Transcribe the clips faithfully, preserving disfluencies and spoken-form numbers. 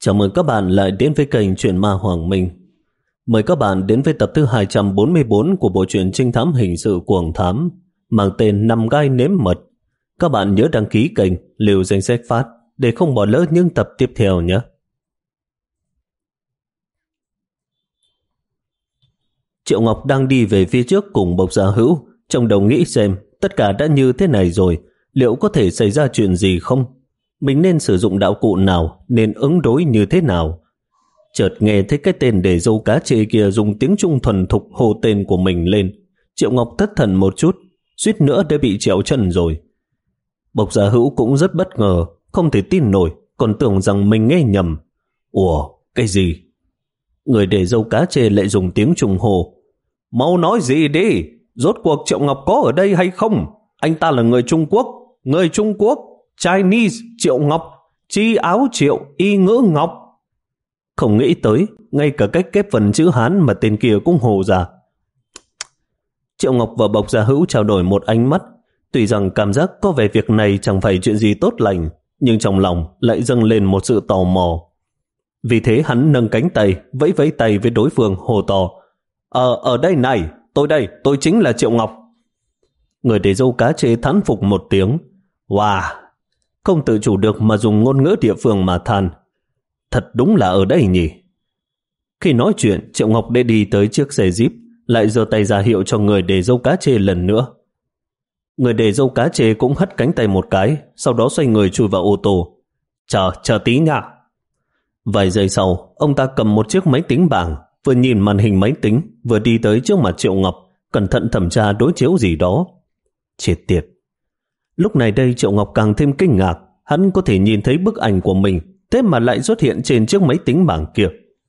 Chào mừng các bạn lại đến với kênh Truyện Ma Hoàng Minh. Mời các bạn đến với tập thứ hai trăm bốn mươi bốn của bộ truyện trinh thám hình sự Cuồng Thám mang tên Nằm Gai Nếm Mật. Các bạn nhớ đăng ký kênh, lưu danh sách phát để không bỏ lỡ những tập tiếp theo nhé. Triệu Ngọc đang đi về phía trước cùng Bộc Gia Hữu, trong đầu nghĩ xem tất cả đã như thế này rồi, liệu có thể xảy ra chuyện gì không? Mình nên sử dụng đạo cụ nào, nên ứng đối như thế nào? Chợt nghe thấy cái tên để dâu cá chê kia dùng tiếng Trung thuần thục hô tên của mình lên. Triệu Ngọc thất thần một chút, suýt nữa đã bị trèo chân rồi. Bộc Gia Hữu cũng rất bất ngờ, không thể tin nổi, còn tưởng rằng mình nghe nhầm. Ủa, cái gì? Người để dâu cá chê lại dùng tiếng Trung hô. Mau nói gì đi, rốt cuộc Triệu Ngọc có ở đây hay không? Anh ta là người Trung Quốc, người Trung Quốc. Chinese Triệu Ngọc, chi áo Triệu, y ngữ Ngọc. Không nghĩ tới, ngay cả cách kép phần chữ Hán mà tên kia cũng hồ ra. Triệu Ngọc và Bộc Gia Hữu trao đổi một ánh mắt. Tuy rằng cảm giác có vẻ việc này chẳng phải chuyện gì tốt lành, nhưng trong lòng lại dâng lên một sự tò mò. Vì thế hắn nâng cánh tay, vẫy vẫy tay với đối phương hồ to. Ờ, ở đây này, tôi đây, tôi chính là Triệu Ngọc. Người để dâu cá chê thán phục một tiếng. Wow! Không tự chủ được mà dùng ngôn ngữ địa phương mà than. Thật đúng là ở đây nhỉ. Khi nói chuyện, Triệu Ngọc đã đi tới chiếc xe Jeep, lại giơ tay ra hiệu cho người để dâu cá chê lần nữa. Người để dâu cá chê cũng hất cánh tay một cái, sau đó xoay người chui vào ô tô. Chờ, chờ tí nha. Vài giây sau, ông ta cầm một chiếc máy tính bảng, vừa nhìn màn hình máy tính, vừa đi tới trước mặt Triệu Ngọc, cẩn thận thẩm tra đối chiếu gì đó. Chết tiệt. Lúc này đây Triệu Ngọc càng thêm kinh ngạc, hắn có thể nhìn thấy bức ảnh của mình, thế mà lại xuất hiện trên chiếc máy tính bảng kia.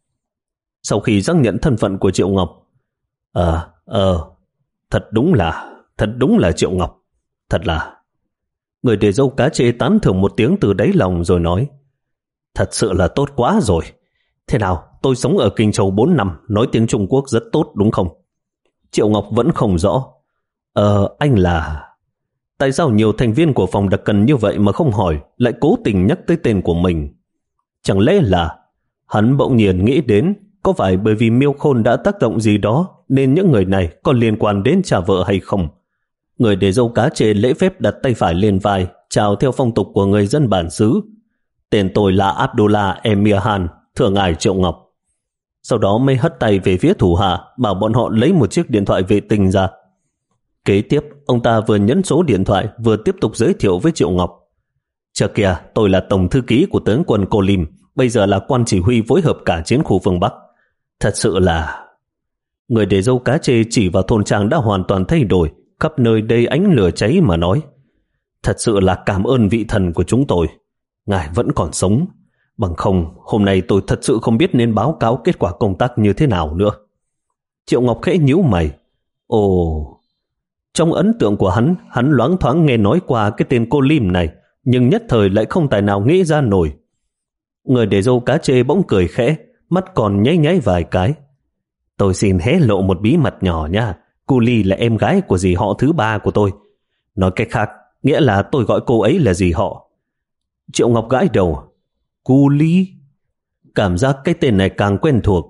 Sau khi xác nhận thân phận của Triệu Ngọc, Ờ, ờ, thật đúng là, thật đúng là Triệu Ngọc, thật là... Người để dâu cá chê tán thưởng một tiếng từ đáy lòng rồi nói, thật sự là tốt quá rồi. Thế nào, tôi sống ở Kinh Châu bốn năm, nói tiếng Trung Quốc rất tốt đúng không? Triệu Ngọc vẫn không rõ. Ờ, anh là... Tại sao nhiều thành viên của phòng đặc cần như vậy mà không hỏi, lại cố tình nhắc tới tên của mình? Chẳng lẽ là... Hắn bỗng nhiên nghĩ đến, có phải bởi vì Miêu Khôn đã tác động gì đó, nên những người này có liên quan đến cha vợ hay không? Người để dâu cá chê lễ phép đặt tay phải lên vai, chào theo phong tục của người dân bản xứ. Tên tôi là Abdullah Emir Han, thưa ngài Triệu Ngọc. Sau đó mới hất tay về phía thủ hạ, bảo bọn họ lấy một chiếc điện thoại vệ tinh ra. Kế tiếp, ông ta vừa nhấn số điện thoại, vừa tiếp tục giới thiệu với Triệu Ngọc. Chờ kìa, tôi là tổng thư ký của tướng quân Cô Lim, bây giờ là quan chỉ huy phối hợp cả chiến khu phương Bắc. Thật sự là... Người để dâu cá chê chỉ vào thôn trang đã hoàn toàn thay đổi, khắp nơi đầy ánh lửa cháy mà nói. Thật sự là cảm ơn vị thần của chúng tôi. Ngài vẫn còn sống. Bằng không, hôm nay tôi thật sự không biết nên báo cáo kết quả công tác như thế nào nữa. Triệu Ngọc khẽ nhíu mày. Ồ... Trong ấn tượng của hắn, hắn loáng thoáng nghe nói qua cái tên Cô Lim này, nhưng nhất thời lại không tài nào nghĩ ra nổi. Người để dâu cá chê bỗng cười khẽ, mắt còn nháy nháy vài cái. Tôi xin hé lộ một bí mật nhỏ nha. Cô Ly là em gái của dì họ thứ ba của tôi. Nói cách khác, nghĩa là tôi gọi cô ấy là dì họ. Triệu Ngọc gãi đầu. Cô Ly? Cảm giác cái tên này càng quen thuộc.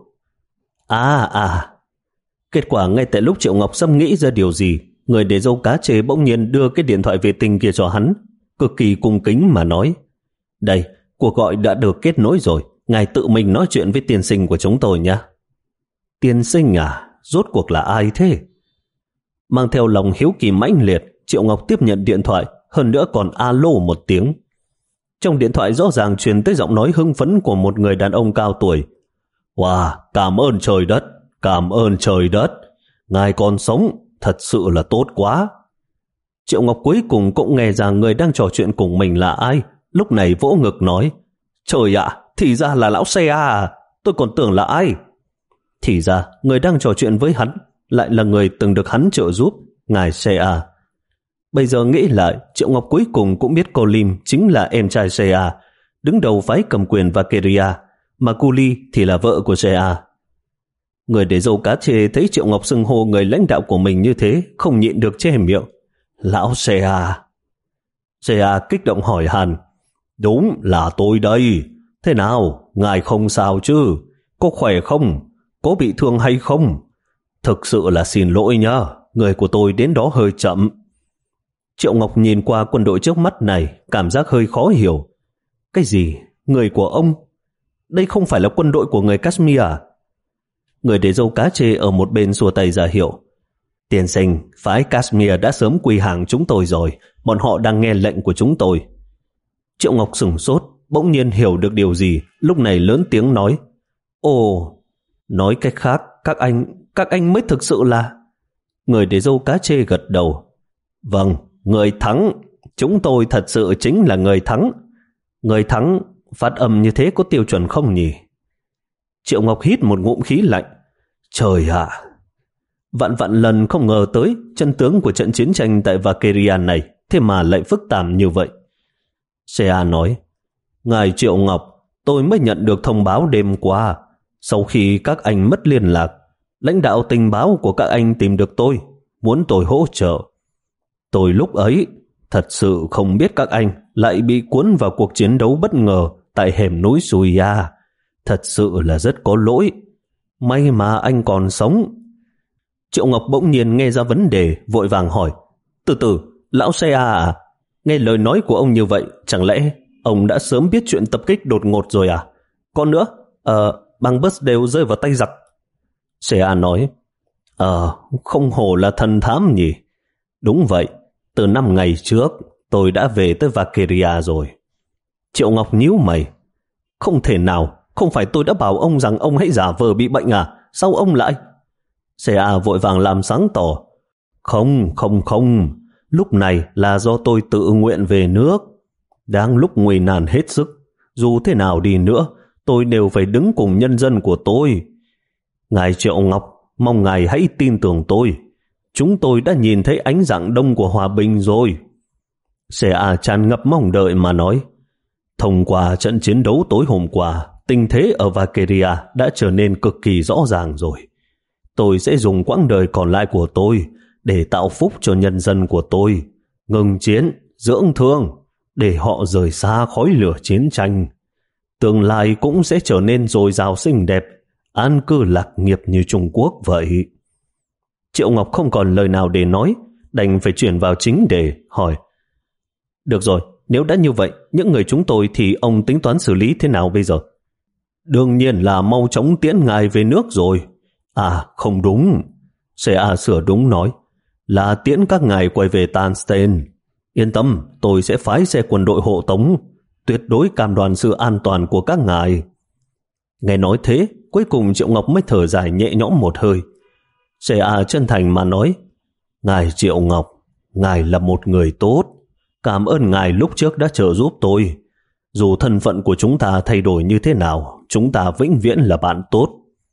À à. Kết quả ngay tại lúc Triệu Ngọc sắp nghĩ ra điều gì, người để dâu cá chê bỗng nhiên đưa cái điện thoại vệ tinh kia cho hắn, cực kỳ cung kính mà nói. Đây, cuộc gọi đã được kết nối rồi, ngài tự mình nói chuyện với tiên sinh của chúng tôi nhé. Tiên sinh à? Rốt cuộc là ai thế? Mang theo lòng hiếu kỳ mãnh liệt, Triệu Ngọc tiếp nhận điện thoại, hơn nữa còn alo một tiếng. Trong điện thoại rõ ràng truyền tới giọng nói hưng phấn của một người đàn ông cao tuổi. Wow, cảm ơn trời đất, cảm ơn trời đất, ngài còn sống, thật sự là tốt quá. Triệu Ngọc cuối cùng cũng nghe ra người đang trò chuyện cùng mình là ai, lúc này vỗ ngực nói, trời ạ, thì ra là lão xe à, tôi còn tưởng là ai. Thì ra, người đang trò chuyện với hắn lại là người từng được hắn trợ giúp, ngài xe à. Bây giờ nghĩ lại, Triệu Ngọc cuối cùng cũng biết cô Lim chính là em trai xe à, đứng đầu phái cầm quyền Vakeria, mà cô Ly thì là vợ của xe à. Người để dâu cá chê thấy Triệu Ngọc xưng hô người lãnh đạo của mình như thế, không nhịn được che miệng. Lão xe à? xe à kích động hỏi Hàn. Đúng là tôi đây. Thế nào, ngài không sao chứ? Có khỏe không? Có bị thương hay không? Thực sự là xin lỗi nhá, người của tôi đến đó hơi chậm. Triệu Ngọc nhìn qua quân đội trước mắt này, cảm giác hơi khó hiểu. Cái gì? Người của ông? Đây không phải là quân đội của người Kashmir à? Người để dâu cá chê ở một bên xua tay ra hiệu. Tiên sinh, phái Kashmir đã sớm quy hàng chúng tôi rồi, bọn họ đang nghe lệnh của chúng tôi. Triệu Ngọc sửng sốt, bỗng nhiên hiểu được điều gì, lúc này lớn tiếng nói. Ồ, nói cách khác, các anh, các anh mới thực sự là... Người để dâu cá chê gật đầu. Vâng, người thắng, chúng tôi thật sự chính là người thắng. Người thắng, phát âm như thế có tiêu chuẩn không nhỉ? Triệu Ngọc hít một ngụm khí lạnh. Trời ạ! Vạn vạn lần không ngờ tới chân tướng của trận chiến tranh tại Valkyria này thế mà lại phức tạp như vậy. Sea nói, ngài Triệu Ngọc, tôi mới nhận được thông báo đêm qua. Sau khi các anh mất liên lạc, lãnh đạo tình báo của các anh tìm được tôi, muốn tôi hỗ trợ. Tôi lúc ấy thật sự không biết các anh lại bị cuốn vào cuộc chiến đấu bất ngờ tại hẻm núi Suya. Thật sự là rất có lỗi. May mà anh còn sống. Triệu Ngọc bỗng nhiên nghe ra vấn đề, vội vàng hỏi. Từ từ, lão Sea à? Nghe lời nói của ông như vậy, chẳng lẽ ông đã sớm biết chuyện tập kích đột ngột rồi à? Còn nữa, ờ, băng bus đều rơi vào tay giặc. Sea nói, Ờ, không hổ là thần thám nhỉ? Đúng vậy, từ năm ngày trước, tôi đã về tới Valkyria rồi. Triệu Ngọc nhíu mày. Không thể nào, không phải tôi đã bảo ông rằng ông hãy giả vờ bị bệnh à? Sao ông lại... Sea vội vàng làm sáng tỏ. Không, không, không. Lúc này là do tôi tự nguyện về nước. Đang lúc nguy nan hết sức. Dù thế nào đi nữa, tôi đều phải đứng cùng nhân dân của tôi. Ngài Triệu Ngọc, mong ngài hãy tin tưởng tôi. Chúng tôi đã nhìn thấy ánh dạng đông của hòa bình rồi. Sea tràn ngập mong đợi mà nói. Thông qua trận chiến đấu tối hôm qua, tình thế ở Valkyria đã trở nên cực kỳ rõ ràng rồi. Tôi sẽ dùng quãng đời còn lại của tôi để tạo phúc cho nhân dân của tôi, ngừng chiến, dưỡng thương, để họ rời xa khói lửa chiến tranh. Tương lai cũng sẽ trở nên dồi dào xinh đẹp, an cư lạc nghiệp như Trung Quốc vậy. Triệu Ngọc không còn lời nào để nói, đành phải chuyển vào chính đề, hỏi. Được rồi, nếu đã như vậy, những người chúng tôi thì ông tính toán xử lý thế nào bây giờ? Đương nhiên là mau chóng tiễn ngài về nước rồi. À, không đúng. Sea sửa đúng nói. Là tiễn các ngài quay về Tanstein. Yên tâm, tôi sẽ phái xe quân đội hộ tống, tuyệt đối cam đoan sự an toàn của các ngài. Nghe nói thế, cuối cùng Triệu Ngọc mới thở dài nhẹ nhõm một hơi. Sea chân thành mà nói. Ngài Triệu Ngọc, ngài là một người tốt. Cảm ơn ngài lúc trước đã trợ giúp tôi. Dù thân phận của chúng ta thay đổi như thế nào, chúng ta vĩnh viễn là bạn tốt.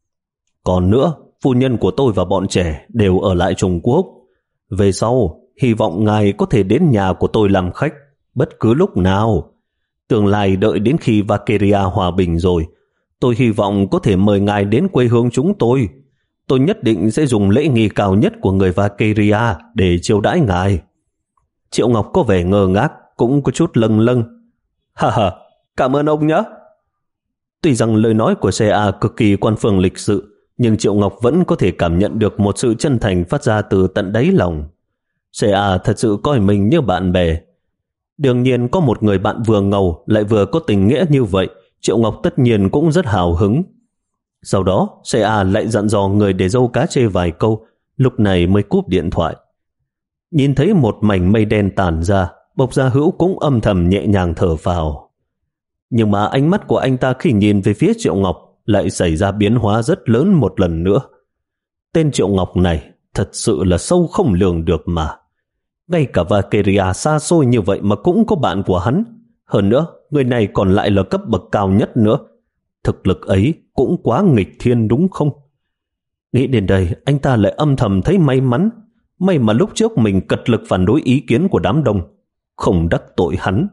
Còn nữa, phu nhân của tôi và bọn trẻ đều ở lại Trung Quốc. Về sau, hy vọng ngài có thể đến nhà của tôi làm khách bất cứ lúc nào. Tương lai đợi đến khi Valkyria hòa bình rồi, tôi hy vọng có thể mời ngài đến quê hương chúng tôi. Tôi nhất định sẽ dùng lễ nghi cao nhất của người Valkyria để chiêu đãi ngài. Triệu Ngọc có vẻ ngơ ngác, cũng có chút lâng lâng. Ha ha, cảm ơn ông nhé. Tuy rằng lời nói của Sea cực kỳ quan phương lịch sự, nhưng Triệu Ngọc vẫn có thể cảm nhận được một sự chân thành phát ra từ tận đáy lòng. Sea thật sự coi mình như bạn bè. Đương nhiên có một người bạn vừa ngầu lại vừa có tình nghĩa như vậy, Triệu Ngọc tất nhiên cũng rất hào hứng. Sau đó, Sea lại dặn dò người để dâu cá chê vài câu, lúc này mới cúp điện thoại. Nhìn thấy một mảnh mây đen tản ra, Bộc Gia Hữu cũng âm thầm nhẹ nhàng thở phào. Nhưng mà ánh mắt của anh ta khi nhìn về phía Triệu Ngọc lại xảy ra biến hóa rất lớn một lần nữa. Tên Triệu Ngọc này thật sự là sâu không lường được mà. Ngay cả Valkyria xa xôi như vậy mà cũng có bạn của hắn. Hơn nữa, người này còn lại là cấp bậc cao nhất nữa. Thực lực ấy cũng quá nghịch thiên đúng không? Nghĩ đến đây, anh ta lại âm thầm thấy may mắn. May mà lúc trước mình cật lực phản đối ý kiến của đám đông, không đắc tội hắn.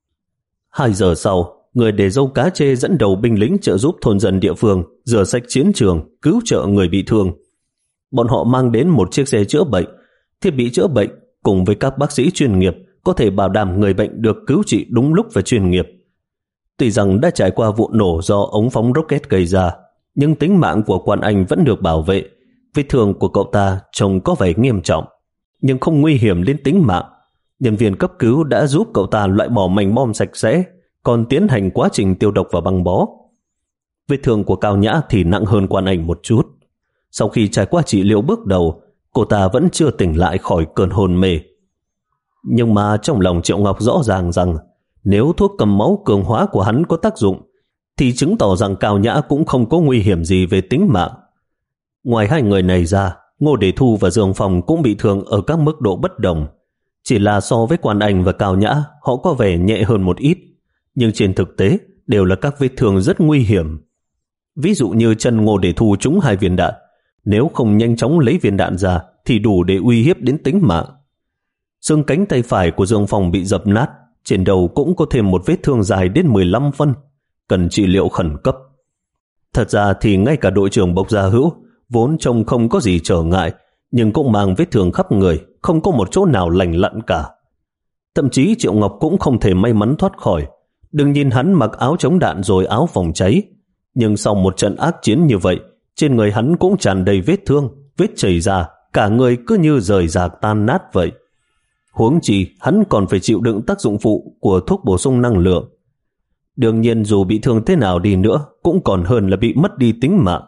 Hai giờ sau, người để dâu cá chê dẫn đầu binh lính trợ giúp thôn dân địa phương rửa sạch chiến trường, cứu trợ người bị thương. Bọn họ mang đến một chiếc xe chữa bệnh, thiết bị chữa bệnh cùng với các bác sĩ chuyên nghiệp có thể bảo đảm người bệnh được cứu trị đúng lúc và chuyên nghiệp. Tuy rằng đã trải qua vụ nổ do ống phóng rocket gây ra, nhưng tính mạng của Quan Anh vẫn được bảo vệ. Vết thương của cậu ta trông có vẻ nghiêm trọng, nhưng không nguy hiểm đến tính mạng. Nhân viên cấp cứu đã giúp cậu ta loại bỏ mảnh bom sạch sẽ, còn tiến hành quá trình tiêu độc và băng bó. Vết thương của Cao Nhã thì nặng hơn Quan Anh một chút. Sau khi trải qua trị liệu bước đầu, cô ta vẫn chưa tỉnh lại khỏi cơn hôn mê. Nhưng mà trong lòng Triệu Ngọc rõ ràng rằng nếu thuốc cầm máu cường hóa của hắn có tác dụng, thì chứng tỏ rằng Cao Nhã cũng không có nguy hiểm gì về tính mạng. Ngoài hai người này ra, Ngô Đề Thu và Dương Phong cũng bị thương ở các mức độ bất đồng. Chỉ là so với Quan Anh và Cao Nhã, họ có vẻ nhẹ hơn một ít, nhưng trên thực tế đều là các vết thương rất nguy hiểm. Ví dụ như chân Ngô Đề Thu trúng hai viên đạn, nếu không nhanh chóng lấy viên đạn ra thì đủ để uy hiếp đến tính mạng. Xương cánh tay phải của Dương Phong bị dập nát, trên đầu cũng có thêm một vết thương dài đến mười lăm phân, cần trị liệu khẩn cấp. Thật ra thì ngay cả đội trưởng Bộc Gia Hữu vốn trông không có gì trở ngại, nhưng cũng mang vết thương khắp người, không có một chỗ nào lành lặn cả. Thậm chí Triệu Ngọc cũng không thể may mắn thoát khỏi. Đừng nhìn hắn mặc áo chống đạn rồi áo phòng cháy, nhưng sau một trận ác chiến như vậy, trên người hắn cũng tràn đầy vết thương, vết chảy ra, cả người cứ như rời rạc tan nát vậy. Huống chi hắn còn phải chịu đựng tác dụng phụ của thuốc bổ sung năng lượng. Đương nhiên dù bị thương thế nào đi nữa cũng còn hơn là bị mất đi tính mạng.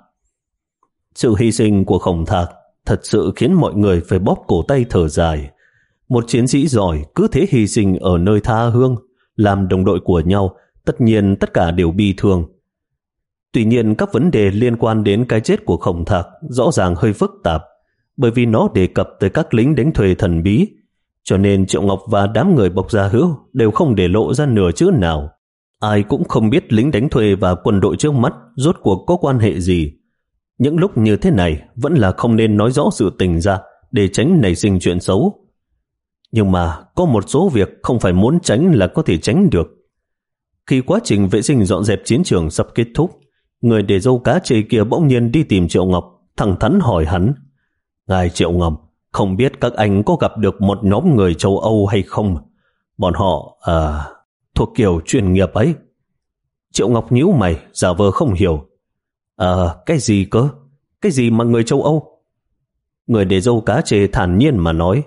Sự hy sinh của Khổng Thạc thật sự khiến mọi người phải bóp cổ tay thở dài. Một chiến sĩ giỏi cứ thế hy sinh ở nơi tha hương, làm đồng đội của nhau, tất nhiên tất cả đều bi thương. Tuy nhiên các vấn đề liên quan đến cái chết của Khổng Thạc rõ ràng hơi phức tạp, bởi vì nó đề cập tới các lính đánh thuê thần bí, cho nên Triệu Ngọc và đám người Bộc Gia Hữu đều không để lộ ra nửa chữ nào. Ai cũng không biết lính đánh thuê và quân đội trước mắt rốt cuộc có quan hệ gì. Những lúc như thế này vẫn là không nên nói rõ sự tình ra để tránh nảy sinh chuyện xấu. Nhưng mà có một số việc không phải muốn tránh là có thể tránh được. Khi quá trình vệ sinh dọn dẹp chiến trường sắp kết thúc, người để dâu cá chê kia bỗng nhiên đi tìm Triệu Ngọc, thẳng thắn hỏi hắn: "Ngài Triệu Ngọc, không biết các anh có gặp được một nhóm người châu Âu hay không? Bọn họ à, thuộc kiểu chuyên nghiệp ấy." Triệu Ngọc nhíu mày, giả vờ không hiểu. "À, cái gì cơ? Cái gì mà người châu Âu?" Người để dâu cá chê thản nhiên mà nói: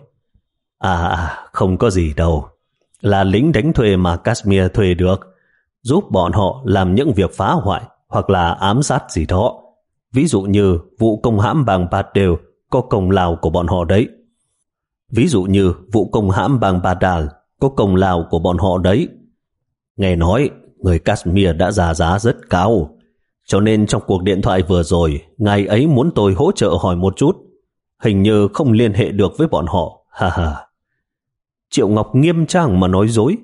À, không có gì đâu. Là lính đánh thuê mà Kashmir thuê được, giúp bọn họ làm những việc phá hoại hoặc là ám sát gì đó. Ví dụ như vụ công hãm bang Badal có công lao của bọn họ đấy. Ví dụ như vụ công hãm bang Badal có công lao của bọn họ đấy. Nghe nói người Kashmir đã ra giá rất cao, cho nên trong cuộc điện thoại vừa rồi, ngài ấy muốn tôi hỗ trợ hỏi một chút. Hình như không liên hệ được với bọn họ. Ha ha. Triệu Ngọc nghiêm trang mà nói dối.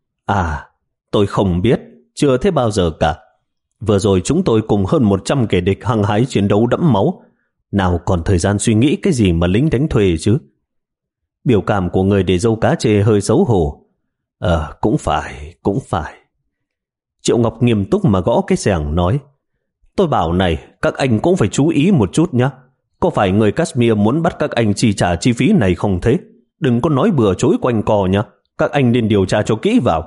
À, tôi không biết, chưa thấy bao giờ cả. Vừa rồi chúng tôi cùng hơn một trăm kẻ địch hăng hái chiến đấu đẫm máu, nào còn thời gian suy nghĩ cái gì mà lính đánh thuê chứ. Biểu cảm của người để dâu cá chê hơi xấu hổ. Ờ, cũng phải, cũng phải. Triệu Ngọc nghiêm túc mà gõ cái xẻng nói: Tôi bảo này, các anh cũng phải chú ý một chút nhé. Có phải người Kashmir muốn bắt các anh chi trả chi phí này không thế? Đừng có nói bừa chối quanh co nhé. Các anh nên điều tra cho kỹ vào.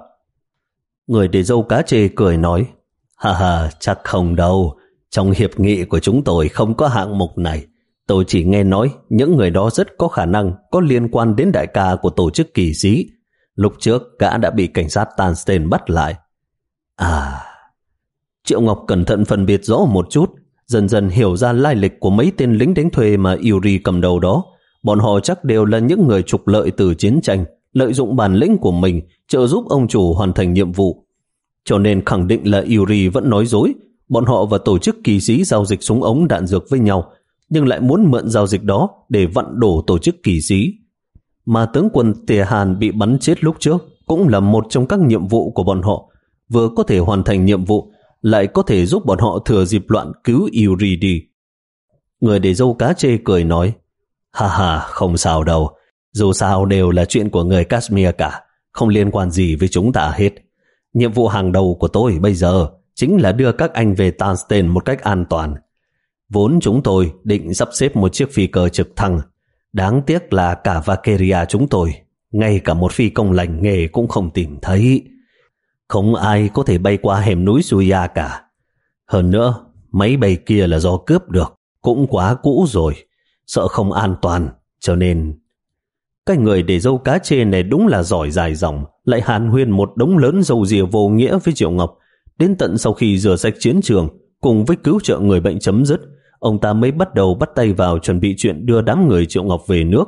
Người để dâu cá chê cười nói: Ha ha, chắc không đâu. Trong hiệp nghị của chúng tôi không có hạng mục này. Tôi chỉ nghe nói những người đó rất có khả năng có liên quan đến đại ca của tổ chức kỳ sĩ. Lúc trước gã đã bị cảnh sát Tanstein bắt lại. À... Triệu Ngọc cẩn thận phân biệt rõ một chút, dần dần hiểu ra lai lịch của mấy tên lính đánh thuê mà Yuri cầm đầu đó. Bọn họ chắc đều là những người trục lợi từ chiến tranh, lợi dụng bản lĩnh của mình trợ giúp ông chủ hoàn thành nhiệm vụ. Cho nên khẳng định là Yuri vẫn nói dối. Bọn họ và tổ chức kỳ sĩ giao dịch súng ống đạn dược với nhau, nhưng lại muốn mượn giao dịch đó để vặn đổ tổ chức kỳ sĩ. Mà tướng quân Tề Hàn bị bắn chết lúc trước cũng là một trong các nhiệm vụ của bọn họ. Vừa có thể hoàn thành nhiệm vụ, lại có thể giúp bọn họ thừa dịp loạn cứu Yuri đi. Người để dâu cá chê cười nói: Ha ha, không sao đâu. Dù sao đều là chuyện của người Kashmir cả, không liên quan gì với chúng ta hết. Nhiệm vụ hàng đầu của tôi bây giờ chính là đưa các anh về Tanstein một cách an toàn. Vốn chúng tôi định sắp xếp một chiếc phi cơ trực thăng. Đáng tiếc là cả Vakeria chúng tôi, ngay cả một phi công lành nghề cũng không tìm thấy. Không ai có thể bay qua hẻm núi Suya cả. Hơn nữa, máy bay kia là do cướp được, cũng quá cũ rồi, sợ không an toàn, cho nên... Cái người để dâu cá chê này đúng là giỏi dài dòng, lại hàn huyên một đống lớn dầu dìa vô nghĩa với Triệu Ngọc. Đến tận sau khi rửa sạch chiến trường, cùng với cứu trợ người bệnh chấm dứt, ông ta mới bắt đầu bắt tay vào chuẩn bị chuyện đưa đám người Triệu Ngọc về nước.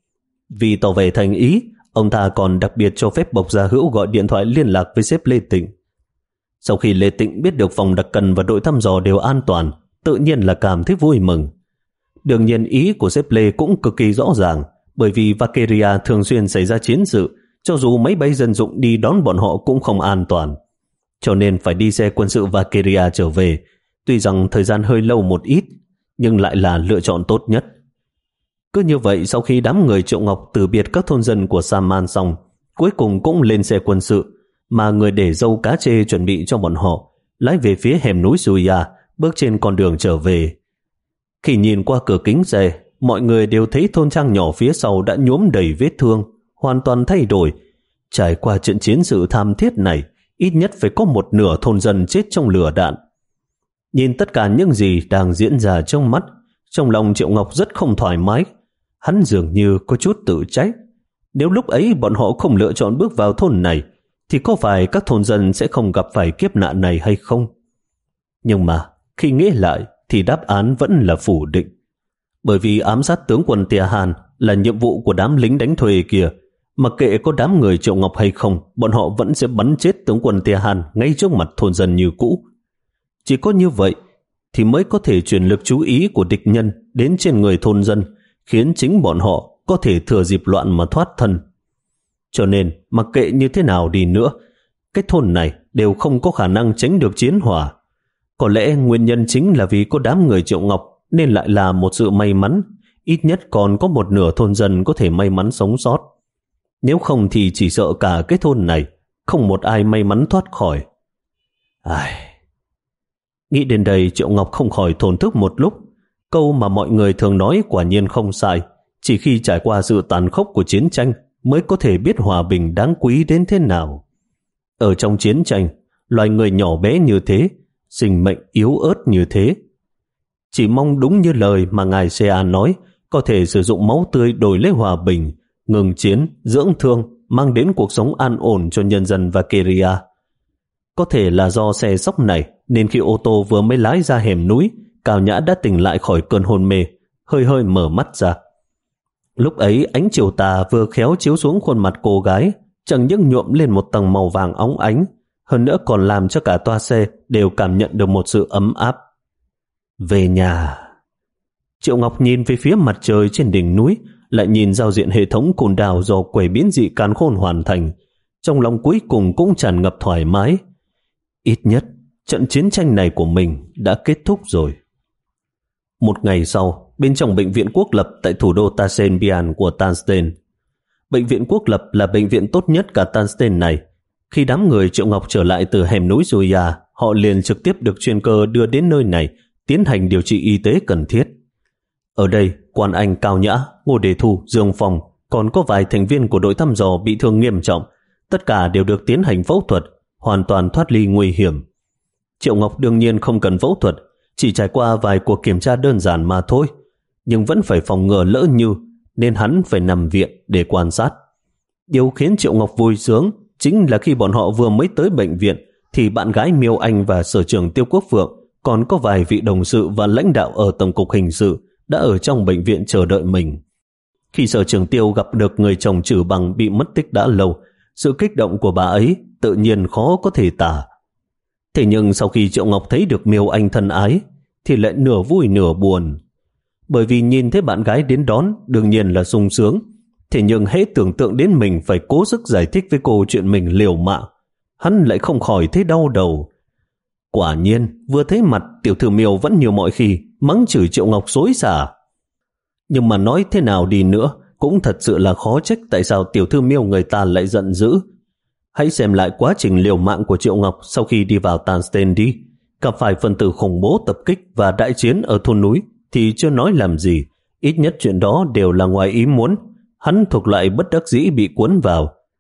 Vì tỏ vẻ thành ý, ông ta còn đặc biệt cho phép Bộc Gia Hữu gọi điện thoại liên lạc với sếp Lê Tịnh. Sau khi Lê Tịnh biết được phòng đặc cần và đội thăm dò đều an toàn, tự nhiên là cảm thấy vui mừng. Đương nhiên ý của sếp Lê cũng cực kỳ rõ ràng, bởi vì Valkyria thường xuyên xảy ra chiến sự, cho dù máy bay dân dụng đi đón bọn họ cũng không an toàn. Cho nên phải đi xe quân sự Valkyria trở về, tuy rằng thời gian hơi lâu một ít, nhưng lại là lựa chọn tốt nhất. Cứ như vậy, sau khi đám người Triệu Ngọc từ biệt các thôn dân của Saman xong, cuối cùng cũng lên xe quân sự, mà người để dâu cá chê chuẩn bị cho bọn họ, lái về phía hẻm núi Suya, bước trên con đường trở về. Khi nhìn qua cửa kính xe, mọi người đều thấy thôn trang nhỏ phía sau đã nhuốm đầy vết thương, hoàn toàn thay đổi. Trải qua trận chiến sự thảm thiết này, ít nhất phải có một nửa thôn dân chết trong lửa đạn. Nhìn tất cả những gì đang diễn ra trong mắt, trong lòng Triệu Ngọc rất không thoải mái. Hắn dường như có chút tự trách. Nếu lúc ấy bọn họ không lựa chọn bước vào thôn này, thì có phải các thôn dân sẽ không gặp phải kiếp nạn này hay không? Nhưng mà khi nghĩ lại thì đáp án vẫn là phủ định. Bởi vì ám sát tướng quân Tia Hàn là nhiệm vụ của đám lính đánh thuê kia. Mặc kệ có đám người Triệu Ngọc hay không, bọn họ vẫn sẽ bắn chết tướng quân Tia Hàn ngay trước mặt thôn dân như cũ. Chỉ có như vậy thì mới có thể chuyển lực chú ý của địch nhân đến trên người thôn dân, khiến chính bọn họ có thể thừa dịp loạn mà thoát thân. Cho nên, mặc kệ như thế nào đi nữa, cái thôn này đều không có khả năng tránh được chiến hỏa. Có lẽ nguyên nhân chính là vì có đám người Triệu Ngọc nên lại là một sự may mắn, ít nhất còn có một nửa thôn dân có thể may mắn sống sót. Nếu không thì chỉ sợ cả cái thôn này không một ai may mắn thoát khỏi. Ai... Nghĩ đến đây, Triệu Ngọc không khỏi thổn thức một lúc. Câu mà mọi người thường nói quả nhiên không sai. Chỉ khi trải qua sự tàn khốc của chiến tranh mới có thể biết hòa bình đáng quý đến thế nào. Ở trong chiến tranh, loài người nhỏ bé như thế, sinh mệnh yếu ớt như thế. Chỉ mong đúng như lời mà ngài Sea nói, có thể sử dụng máu tươi đổi lấy hòa bình, ngừng chiến, dưỡng thương, mang đến cuộc sống an ổn cho nhân dân Valkyria. Có thể là do xe sóc này nên khi ô tô vừa mới lái ra hẻm núi, Cao Nhã đã tỉnh lại khỏi cơn hôn mê, hơi hơi mở mắt ra. Lúc ấy ánh chiều tà vừa khéo chiếu xuống khuôn mặt cô gái, chẳng những nhuộm lên một tầng màu vàng óng ánh, hơn nữa còn làm cho cả toa xe đều cảm nhận được một sự ấm áp. Về nhà. Triệu Ngọc nhìn về phía mặt trời trên đỉnh núi, lại nhìn giao diện hệ thống cồn đào do quầy biến dị càn khôn hoàn thành. Trong lòng cuối cùng cũng tràn ngập thoải mái. Ít nhất, trận chiến tranh này của mình đã kết thúc rồi. Một ngày sau, bên trong bệnh viện quốc lập tại thủ đô Tassenbian của Tansten. Bệnh viện quốc lập là bệnh viện tốt nhất cả Tansten này. Khi đám người Triệu Ngọc trở lại từ hẻm núi Zuya, họ liền trực tiếp được chuyên cơ đưa đến nơi này, tiến hành điều trị y tế cần thiết. Ở đây, Quan Anh, Cao Nhã, Ngô Đề Thu, Dương Phong, còn có vài thành viên của đội thăm dò bị thương nghiêm trọng. Tất cả đều được tiến hành phẫu thuật, hoàn toàn thoát ly nguy hiểm. Triệu Ngọc đương nhiên không cần phẫu thuật, chỉ trải qua vài cuộc kiểm tra đơn giản mà thôi, nhưng vẫn phải phòng ngừa lỡ như, nên hắn phải nằm viện để quan sát. Điều khiến Triệu Ngọc vui sướng chính là khi bọn họ vừa mới tới bệnh viện thì bạn gái Miêu Anh và sở trưởng Tiêu Quốc Phượng, còn có vài vị đồng sự và lãnh đạo ở Tổng cục Hình sự đã ở trong bệnh viện chờ đợi mình. Khi sở trưởng Tiêu gặp được người chồng Trử Bằng bị mất tích đã lâu, sự kích động của bà ấy tự nhiên khó có thể tả. Thế nhưng sau khi Triệu Ngọc thấy được Miêu Anh thân ái thì lại nửa vui nửa buồn. Bởi vì nhìn thấy bạn gái đến đón đương nhiên là sung sướng, thế nhưng hễ tưởng tượng đến mình phải cố sức giải thích với cô chuyện mình liều mạng, hắn lại không khỏi thấy đau đầu. Quả nhiên, vừa thấy mặt tiểu thư Miêu vẫn như mọi khi mắng chửi Triệu Ngọc xối xả. Nhưng mà nói thế nào đi nữa, cũng thật sự là khó trách tại sao tiểu thư Miêu người ta lại giận dữ. Hãy xem lại quá trình liều mạng của Triệu Ngọc sau khi đi vào Tansten đi. Gặp phải phần tử khủng bố tập kích và đại chiến ở thôn núi thì chưa nói làm gì. Ít nhất chuyện đó đều là ngoài ý muốn. Hắn thuộc loại bất đắc dĩ bị cuốn vào.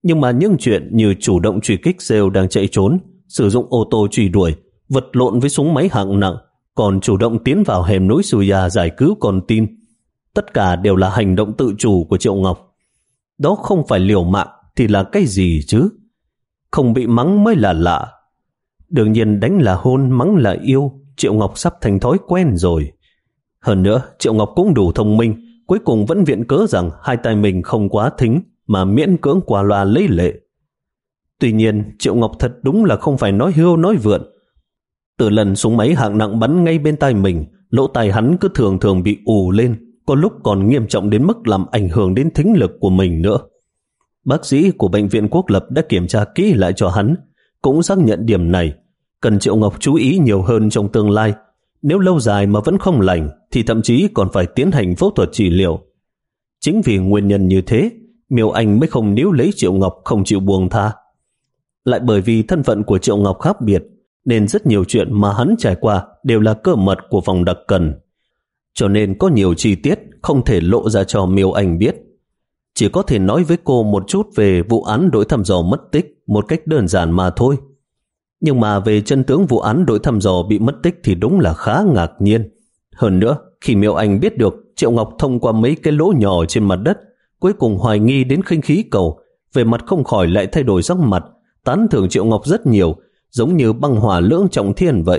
Nhưng mà những chuyện như chủ động truy kích Sale đang chạy trốn, sử dụng ô tô truy đuổi, vật lộn với súng máy hạng nặng, còn chủ động tiến vào hẻm núi Suya giải cứu con tin, tất cả đều là hành động tự chủ của Triệu Ngọc. Đó không phải liều mạng thì là cái gì chứ? Không bị mắng mới là lạ. Đương nhiên đánh là hôn, mắng là yêu, Triệu Ngọc sắp thành thói quen rồi. Hơn nữa, Triệu Ngọc cũng đủ thông minh, cuối cùng vẫn viện cớ rằng hai tay mình không quá thính mà miễn cưỡng qua loa lấy lệ. Tuy nhiên, Triệu Ngọc thật đúng là không phải nói hưu nói vượn. Từ lần súng máy hạng nặng bắn ngay bên tai mình, lỗ tai hắn cứ thường thường bị ù lên, có lúc còn nghiêm trọng đến mức làm ảnh hưởng đến thính lực của mình nữa. Bác sĩ của Bệnh viện Quốc lập đã kiểm tra kỹ lại cho hắn, cũng xác nhận điểm này, cần Triệu Ngọc chú ý nhiều hơn trong tương lai. Nếu lâu dài mà vẫn không lành thì thậm chí còn phải tiến hành phẫu thuật trị liệu. Chính vì nguyên nhân như thế, Miêu Anh mới không níu lấy Triệu Ngọc không chịu buông tha. Lại bởi vì thân phận của Triệu Ngọc khác biệt, nên rất nhiều chuyện mà hắn trải qua đều là cơ mật của phòng đặc cần. Cho nên có nhiều chi tiết không thể lộ ra cho Miêu Anh biết. Chỉ có thể nói với cô một chút về vụ án đội thăm dò mất tích một cách đơn giản mà thôi. Nhưng mà về chân tướng vụ án đội thăm dò bị mất tích thì đúng là khá ngạc nhiên. Hơn nữa, khi Miêu Anh biết được Triệu Ngọc thông qua mấy cái lỗ nhỏ trên mặt đất, cuối cùng hoài nghi đến khinh khí cầu, về mặt không khỏi lại thay đổi sắc mặt, tán thưởng Triệu Ngọc rất nhiều, giống như băng hỏa lưỡng trọng thiên vậy.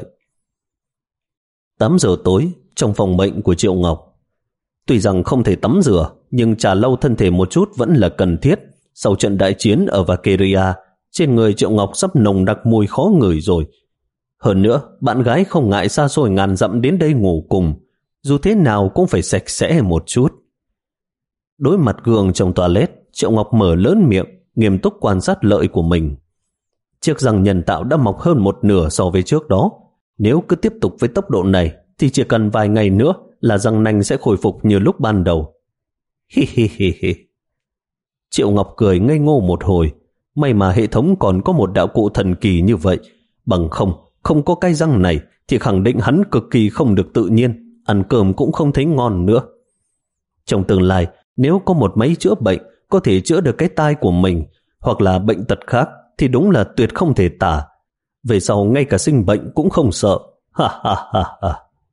tám giờ tối, trong phòng bệnh của Triệu Ngọc. Tuy rằng không thể tắm rửa, nhưng trà lau thân thể một chút vẫn là cần thiết. Sau trận đại chiến ở Valkyria, trên người Triệu Ngọc sắp nồng đặc mùi khó ngửi rồi. Hơn nữa, bạn gái không ngại xa xôi ngàn dặm đến đây ngủ cùng, dù thế nào cũng phải sạch sẽ một chút. Đối mặt gương trong toilet, Triệu Ngọc mở lớn miệng, nghiêm túc quan sát lợi của mình. Chiếc răng nhân tạo đã mọc hơn một nửa so với trước đó. Nếu cứ tiếp tục với tốc độ này, thì chỉ cần vài ngày nữa là răng nanh sẽ khôi phục như lúc ban đầu. Hi hi hi hi. Triệu Ngọc cười ngây ngô một hồi. May mà hệ thống còn có một đạo cụ thần kỳ như vậy. Bằng không, không có cái răng này thì khẳng định hắn cực kỳ không được tự nhiên, ăn cơm cũng không thấy ngon nữa. Trong tương lai, nếu có một máy chữa bệnh có thể chữa được cái tai của mình hoặc là bệnh tật khác thì đúng là tuyệt không thể tả. Về sau ngay cả sinh bệnh cũng không sợ. Ha ha ha ha.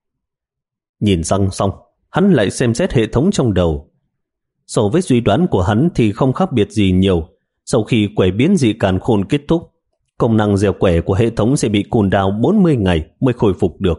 Nhìn răng xong, hắn lại xem xét hệ thống trong đầu. So với suy đoán của hắn thì không khác biệt gì nhiều. Sau khi quẻ biến dị càn khôn kết thúc, công năng gieo quẻ của hệ thống sẽ bị cùn đào bốn mươi ngày mới khôi phục được.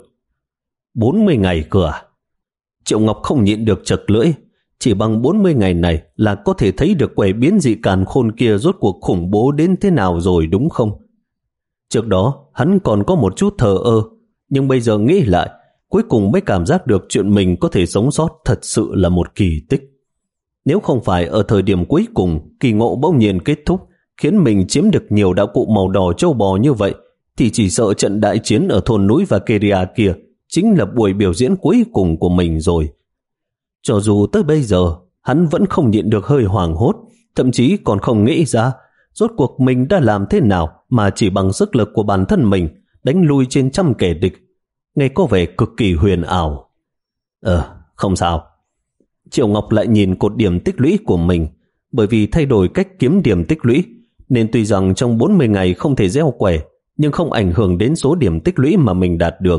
bốn mươi ngày cơ à? Triệu Ngọc không nhịn được chật lưỡi. Chỉ bằng bốn mươi ngày này là có thể thấy được quẻ biến dị càn khôn kia rốt cuộc khủng bố đến thế nào rồi đúng không? Trước đó hắn còn có một chút thờ ơ, nhưng bây giờ nghĩ lại, cuối cùng mới cảm giác được chuyện mình có thể sống sót thật sự là một kỳ tích. Nếu không phải ở thời điểm cuối cùng kỳ ngộ bỗng nhiên kết thúc, khiến mình chiếm được nhiều đạo cụ màu đỏ châu bò như vậy, thì chỉ sợ trận đại chiến ở thôn núi Valkyria kia chính là buổi biểu diễn cuối cùng của mình rồi. Cho dù tới bây giờ hắn vẫn không nhịn được hơi hoảng hốt, thậm chí còn không nghĩ ra rốt cuộc mình đã làm thế nào mà chỉ bằng sức lực của bản thân mình đánh lui trên trăm kẻ địch, nghe có vẻ cực kỳ huyền ảo. Ờ, không sao. Triệu Ngọc lại nhìn cột điểm tích lũy của mình, bởi vì thay đổi cách kiếm điểm tích lũy, nên tuy rằng trong bốn mươi ngày không thể gieo quẻ, nhưng không ảnh hưởng đến số điểm tích lũy mà mình đạt được.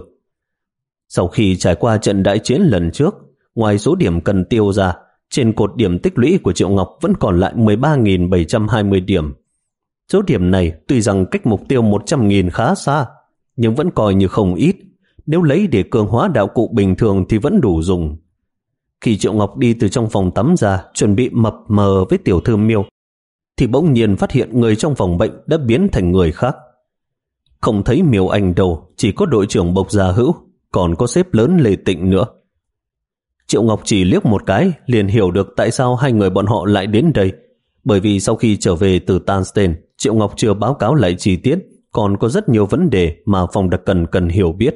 Sau khi trải qua trận đại chiến lần trước, ngoài số điểm cần tiêu ra, trên cột điểm tích lũy của Triệu Ngọc vẫn còn lại mười ba nghìn bảy trăm hai mươi điểm. Số điểm này tuy rằng cách mục tiêu một trăm nghìn khá xa, nhưng vẫn coi như không ít. Nếu lấy để cường hóa đạo cụ bình thường thì vẫn đủ dùng. Khi Triệu Ngọc đi từ trong phòng tắm ra, chuẩn bị mập mờ với tiểu thư Miêu, thì bỗng nhiên phát hiện người trong phòng bệnh đã biến thành người khác. Không thấy Miêu Anh đâu, chỉ có đội trưởng Bộc Gia Hữu, còn có sếp lớn Lê Tịnh nữa. Triệu Ngọc chỉ liếc một cái liền hiểu được tại sao hai người bọn họ lại đến đây. Bởi vì sau khi trở về từ Tansten, Triệu Ngọc chưa báo cáo lại chi tiết, còn có rất nhiều vấn đề mà phòng đặc cần cần hiểu biết.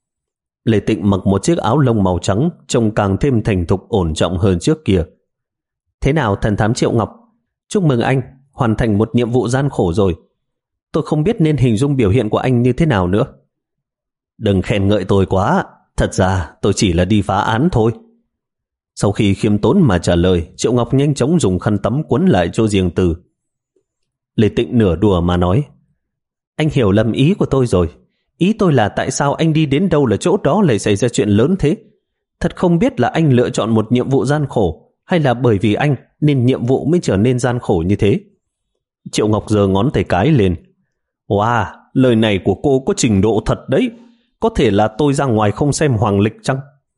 Lê Tịnh mặc một chiếc áo lông màu trắng, trông càng thêm thành thục ổn trọng hơn trước kia. Thế nào thần thám Triệu Ngọc? Chúc mừng anh, hoàn thành một nhiệm vụ gian khổ rồi. Tôi không biết nên hình dung biểu hiện của anh như thế nào nữa. Đừng khen ngợi tôi quá, thật ra tôi chỉ là đi phá án thôi. Sau khi khiêm tốn mà trả lời, Triệu Ngọc nhanh chóng dùng khăn tắm quấn lại chỗ riêng tư. Lê Tịnh nửa đùa mà nói, anh hiểu lầm ý của tôi rồi. Ý tôi là tại sao anh đi đến đâu là chỗ đó lại xảy ra chuyện lớn thế. Thật không biết là anh lựa chọn một nhiệm vụ gian khổ, hay là bởi vì anh nên nhiệm vụ mới trở nên gian khổ như thế. Triệu Ngọc giơ ngón tay cái lên. Wow, lời này của cô có trình độ thật đấy. Có thể là tôi ra ngoài không xem hoàng lịch chăng?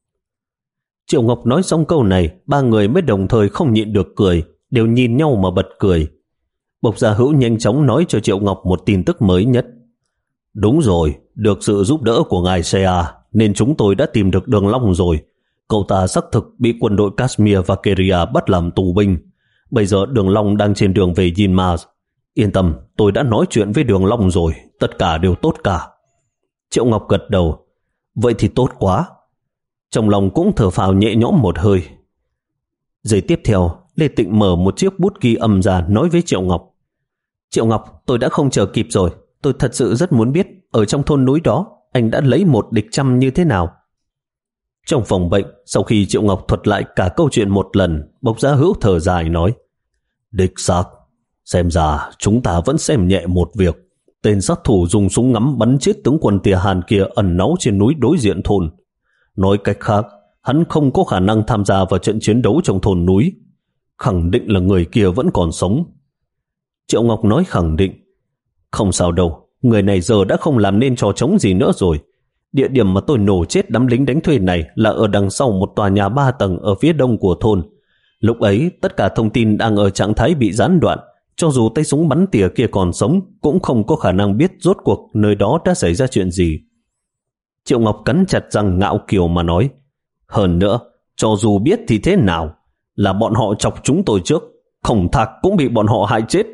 Triệu Ngọc nói xong câu này, ba người mới đồng thời không nhịn được cười, đều nhìn nhau mà bật cười. Bộc Gia Hữu nhanh chóng nói cho Triệu Ngọc một tin tức mới nhất. Đúng rồi, được sự giúp đỡ của ngài Sea nên chúng tôi đã tìm được Đường Long rồi. Cậu ta xác thực bị quân đội Kashmir và Keria bắt làm tù binh. Bây giờ Đường Long đang trên đường về Yilmaz. Yên tâm, tôi đã nói chuyện với Đường Long rồi, tất cả đều tốt cả. Triệu Ngọc gật đầu. Vậy thì tốt quá. Trong lòng cũng thở phào nhẹ nhõm một hơi. Giây tiếp theo, Lê Tịnh mở một chiếc bút ghi âm ra nói với Triệu Ngọc. Triệu Ngọc, tôi đã không chờ kịp rồi. Tôi thật sự rất muốn biết ở trong thôn núi đó anh đã lấy một địch trăm như thế nào. Trong phòng bệnh, sau khi Triệu Ngọc thuật lại cả câu chuyện một lần, Bộc Gia Hữu thở dài nói, đích xác, xem ra chúng ta vẫn xem nhẹ một việc. Tên sát thủ dùng súng ngắm bắn chết tướng quân Tia Hàn kia ẩn náu trên núi đối diện thôn. Nói cách khác, hắn không có khả năng tham gia vào trận chiến đấu trong thôn núi. Khẳng định là người kia vẫn còn sống. Triệu Ngọc nói khẳng định. Không sao đâu, người này giờ đã không làm nên trò trống gì nữa rồi. Địa điểm mà tôi nổ chết đám lính đánh thuê này là ở đằng sau một tòa nhà ba tầng ở phía đông của thôn. Lúc ấy, tất cả thông tin đang ở trạng thái bị gián đoạn. Cho dù tay súng bắn tỉa kia còn sống, cũng không có khả năng biết rốt cuộc nơi đó đã xảy ra chuyện gì. Triệu Ngọc cắn chặt răng ngạo kiều mà nói, hơn nữa, cho dù biết thì thế nào, là bọn họ chọc chúng tôi trước, Khổng Thạc cũng bị bọn họ hại chết.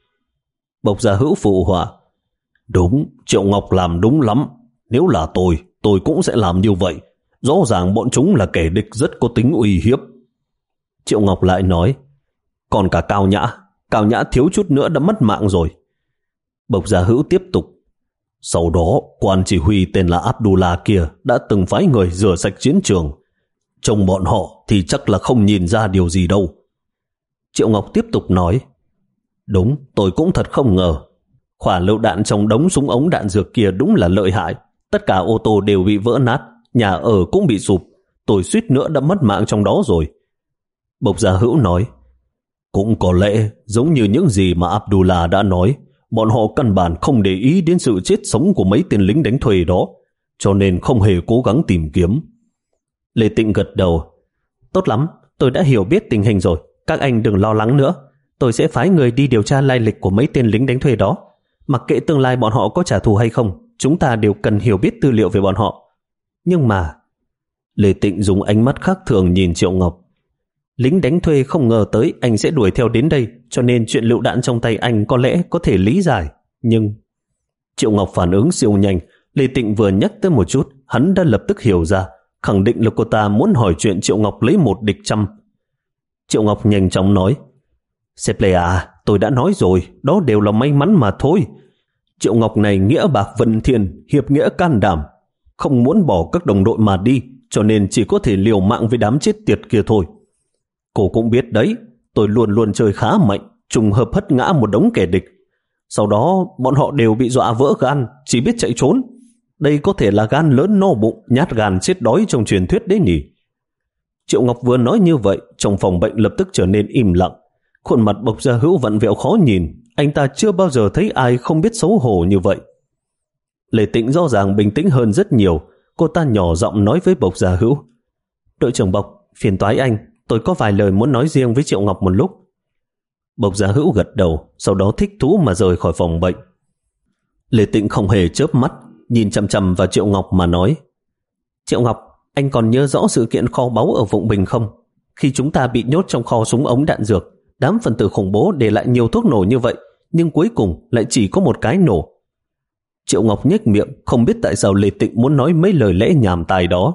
Bộc Gia Hữu phụ họa, đúng, Triệu Ngọc làm đúng lắm. Nếu là tôi, tôi cũng sẽ làm như vậy. Rõ ràng bọn chúng là kẻ địch rất có tính uy hiếp. Triệu Ngọc lại nói, còn cả Cao Nhã, Cao Nhã thiếu chút nữa đã mất mạng rồi. Bộc Gia Hữu tiếp tục, sau đó quan chỉ huy tên là Abdullah kia đã từng phái người rửa sạch chiến trường. Trong bọn họ thì chắc là không nhìn ra điều gì đâu. Triệu Ngọc tiếp tục nói, đúng, tôi cũng thật không ngờ. Quả lựu đạn trong đống súng ống đạn dược kia đúng là lợi hại. Tất cả ô tô đều bị vỡ nát, nhà ở cũng bị sụp. Tôi suýt nữa đã mất mạng trong đó rồi. Bộc Gia Hữu nói, cũng có lẽ giống như những gì mà Abdullah đã nói, bọn họ căn bản không để ý đến sự chết sống của mấy tên lính đánh thuê đó, cho nên không hề cố gắng tìm kiếm. Lê Tịnh gật đầu, tốt lắm, tôi đã hiểu biết tình hình rồi, các anh đừng lo lắng nữa. Tôi sẽ phái người đi điều tra lai lịch của mấy tên lính đánh thuê đó. Mặc kệ tương lai bọn họ có trả thù hay không, chúng ta đều cần hiểu biết tư liệu về bọn họ. Nhưng mà... Lê Tịnh dùng ánh mắt khác thường nhìn Triệu Ngọc. Lính đánh thuê không ngờ tới anh sẽ đuổi theo đến đây, cho nên chuyện lựu đạn trong tay anh có lẽ có thể lý giải. Nhưng... Triệu Ngọc phản ứng siêu nhanh. Lê Tịnh vừa nhắc tới một chút, hắn đã lập tức hiểu ra, khẳng định là cô ta muốn hỏi chuyện Triệu Ngọc lấy một địch trăm. Triệu Ngọc nhanh chóng nói, Sếp Lê à, tôi đã nói rồi, đó đều là may mắn mà thôi. Triệu Ngọc này nghĩa bạc vận thiên, hiệp nghĩa can đảm, không muốn bỏ các đồng đội mà đi, cho nên chỉ có thể liều mạng với đám chết tiệt kia thôi. Cô cũng biết đấy, tôi luôn luôn chơi khá mạnh, trùng hợp hất ngã một đống kẻ địch. Sau đó bọn họ đều bị dọa vỡ gan, chỉ biết chạy trốn. Đây có thể là gan lớn no bụng, nhát gan chết đói trong truyền thuyết đấy nhỉ. Triệu Ngọc vừa nói như vậy, trong phòng bệnh lập tức trở nên im lặng. Khuôn mặt Bộc Gia Hữu vặn vẹo khó nhìn, anh ta chưa bao giờ thấy ai không biết xấu hổ như vậy. Lê Tịnh rõ ràng bình tĩnh hơn rất nhiều, cô ta nhỏ giọng nói với Bộc Gia Hữu, đội trưởng Bộc, phiền toái anh, tôi có vài lời muốn nói riêng với Triệu Ngọc một lúc. Bộc Gia Hữu gật đầu, sau đó thích thú mà rời khỏi phòng bệnh. Lê Tịnh không hề chớp mắt, nhìn chằm chằm vào Triệu Ngọc mà nói, Triệu Ngọc, anh còn nhớ rõ sự kiện kho báu ở Vụng Bình không? Khi chúng ta bị nhốt trong kho súng ống đạn dược, đám phần tử khủng bố để lại nhiều thuốc nổ như vậy, nhưng cuối cùng lại chỉ có một cái nổ. Triệu Ngọc nhếch miệng, không biết tại sao Lê Tịnh muốn nói mấy lời lẽ nhàm tài đó.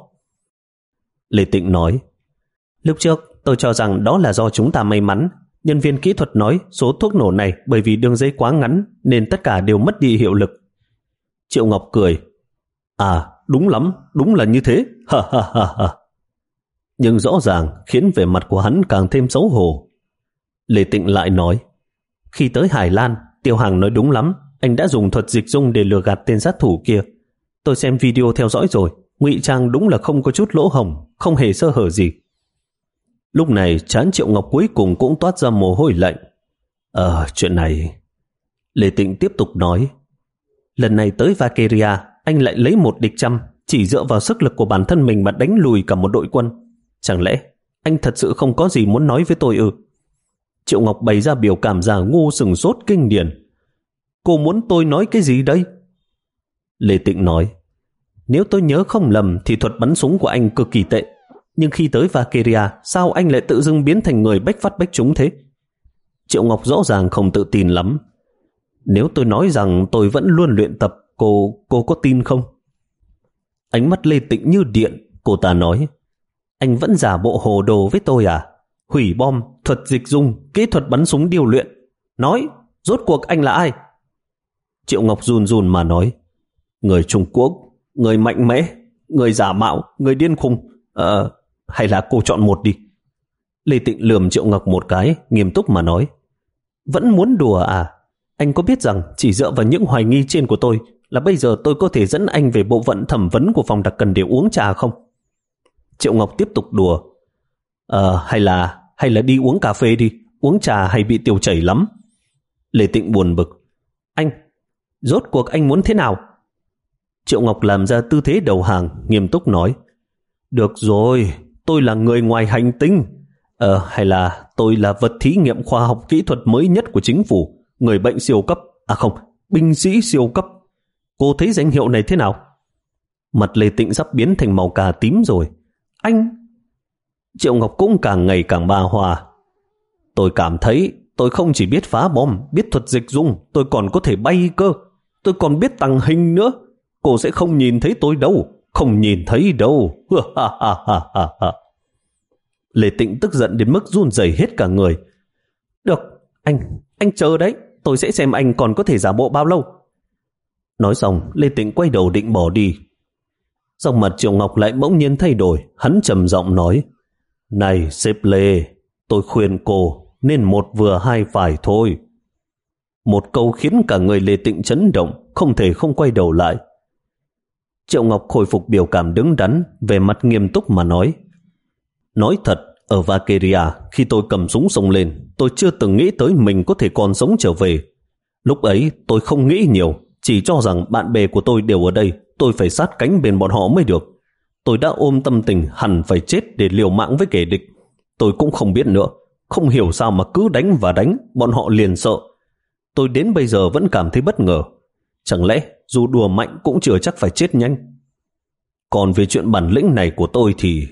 Lê Tịnh nói, lúc trước tôi cho rằng đó là do chúng ta may mắn. Nhân viên kỹ thuật nói số thuốc nổ này bởi vì đường dây quá ngắn nên tất cả đều mất đi hiệu lực. Triệu Ngọc cười, à đúng lắm, đúng là như thế, ha ha ha ha. Nhưng rõ ràng khiến vẻ mặt của hắn càng thêm xấu hổ. Lê Tịnh lại nói, khi tới Hải Lan, Tiêu Hàng nói đúng lắm, anh đã dùng thuật dịch dung để lừa gạt tên sát thủ kia. Tôi xem video theo dõi rồi, ngụy trang đúng là không có chút lỗ hổng, không hề sơ hở gì. Lúc này trán Triệu Ngọc cuối cùng cũng toát ra mồ hôi lạnh. Ờ, chuyện này... Lê Tịnh tiếp tục nói. Lần này tới Valkyria, anh lại lấy một địch trăm, chỉ dựa vào sức lực của bản thân mình mà đánh lùi cả một đội quân. Chẳng lẽ anh thật sự không có gì muốn nói với tôi ư? Triệu Ngọc bày ra biểu cảm già ngu sừng sốt kinh điển. Cô muốn tôi nói cái gì đây? Lê Tịnh nói. Nếu tôi nhớ không lầm thì thuật bắn súng của anh cực kỳ tệ. Nhưng khi tới Valkyria, sao anh lại tự dưng biến thành người bách phát bách trúng thế? Triệu Ngọc rõ ràng không tự tin lắm. Nếu tôi nói rằng tôi vẫn luôn luyện tập, cô, cô có tin không? Ánh mắt Lê Tịnh như điện, cô ta nói. Anh vẫn giả bộ hồ đồ với tôi à? Hủy bom, thuật dịch dung, kỹ thuật bắn súng điều luyện. Nói, rốt cuộc anh là ai? Triệu Ngọc run run mà nói. Người Trung Quốc, người mạnh mẽ, người giả mạo, người điên khùng. Ờ, hay là cô chọn một đi. Lê Tịnh lườm Triệu Ngọc một cái, nghiêm túc mà nói. Vẫn muốn đùa à? Anh có biết rằng chỉ dựa vào những hoài nghi trên của tôi là bây giờ tôi có thể dẫn anh về bộ phận thẩm vấn của phòng đặc cần để uống trà không? Triệu Ngọc tiếp tục đùa. Ờ, hay là hay là đi uống cà phê đi, uống trà hay bị tiêu chảy lắm. Lê Tịnh buồn bực. Anh, rốt cuộc anh muốn thế nào? Triệu Ngọc làm ra tư thế đầu hàng, nghiêm túc nói. Được rồi, tôi là người ngoài hành tinh. Ờ, hay là tôi là vật thí nghiệm khoa học kỹ thuật mới nhất của chính phủ, người bệnh siêu cấp, à không, binh sĩ siêu cấp. Cô thấy danh hiệu này thế nào? Mặt Lê Tịnh sắp biến thành màu cà tím rồi. Anh... Triệu Ngọc cũng càng ngày càng ba hoa. Tôi cảm thấy tôi không chỉ biết phá bom, biết thuật dịch dung, tôi còn có thể bay cơ. Tôi còn biết tàng hình nữa. Cô sẽ không nhìn thấy tôi đâu. Không nhìn thấy đâu. Lê Tịnh tức giận đến mức run rẩy hết cả người. Được, anh, anh chờ đấy. Tôi sẽ xem anh còn có thể giả bộ bao lâu. Nói xong, Lê Tịnh quay đầu định bỏ đi. Dòng mặt Triệu Ngọc lại bỗng nhiên thay đổi. Hắn trầm giọng nói. Này sếp Lê, tôi khuyên cô nên một vừa hai phải thôi. Một câu khiến cả người Lê Tịnh chấn động, không thể không quay đầu lại. Triệu Ngọc khôi phục biểu cảm đứng đắn, về mặt nghiêm túc mà nói. Nói thật, ở Valkyria, khi tôi cầm súng xông lên, tôi chưa từng nghĩ tới mình có thể còn sống trở về. Lúc ấy tôi không nghĩ nhiều, chỉ cho rằng bạn bè của tôi đều ở đây, tôi phải sát cánh bên bọn họ mới được. Tôi đã ôm tâm tình hẳn phải chết để liều mạng với kẻ địch. Tôi cũng không biết nữa, không hiểu sao mà cứ đánh và đánh, bọn họ liền sợ. Tôi đến bây giờ vẫn cảm thấy bất ngờ. Chẳng lẽ dù đùa mạnh cũng chưa chắc phải chết nhanh? Còn về chuyện bản lĩnh này của tôi thì...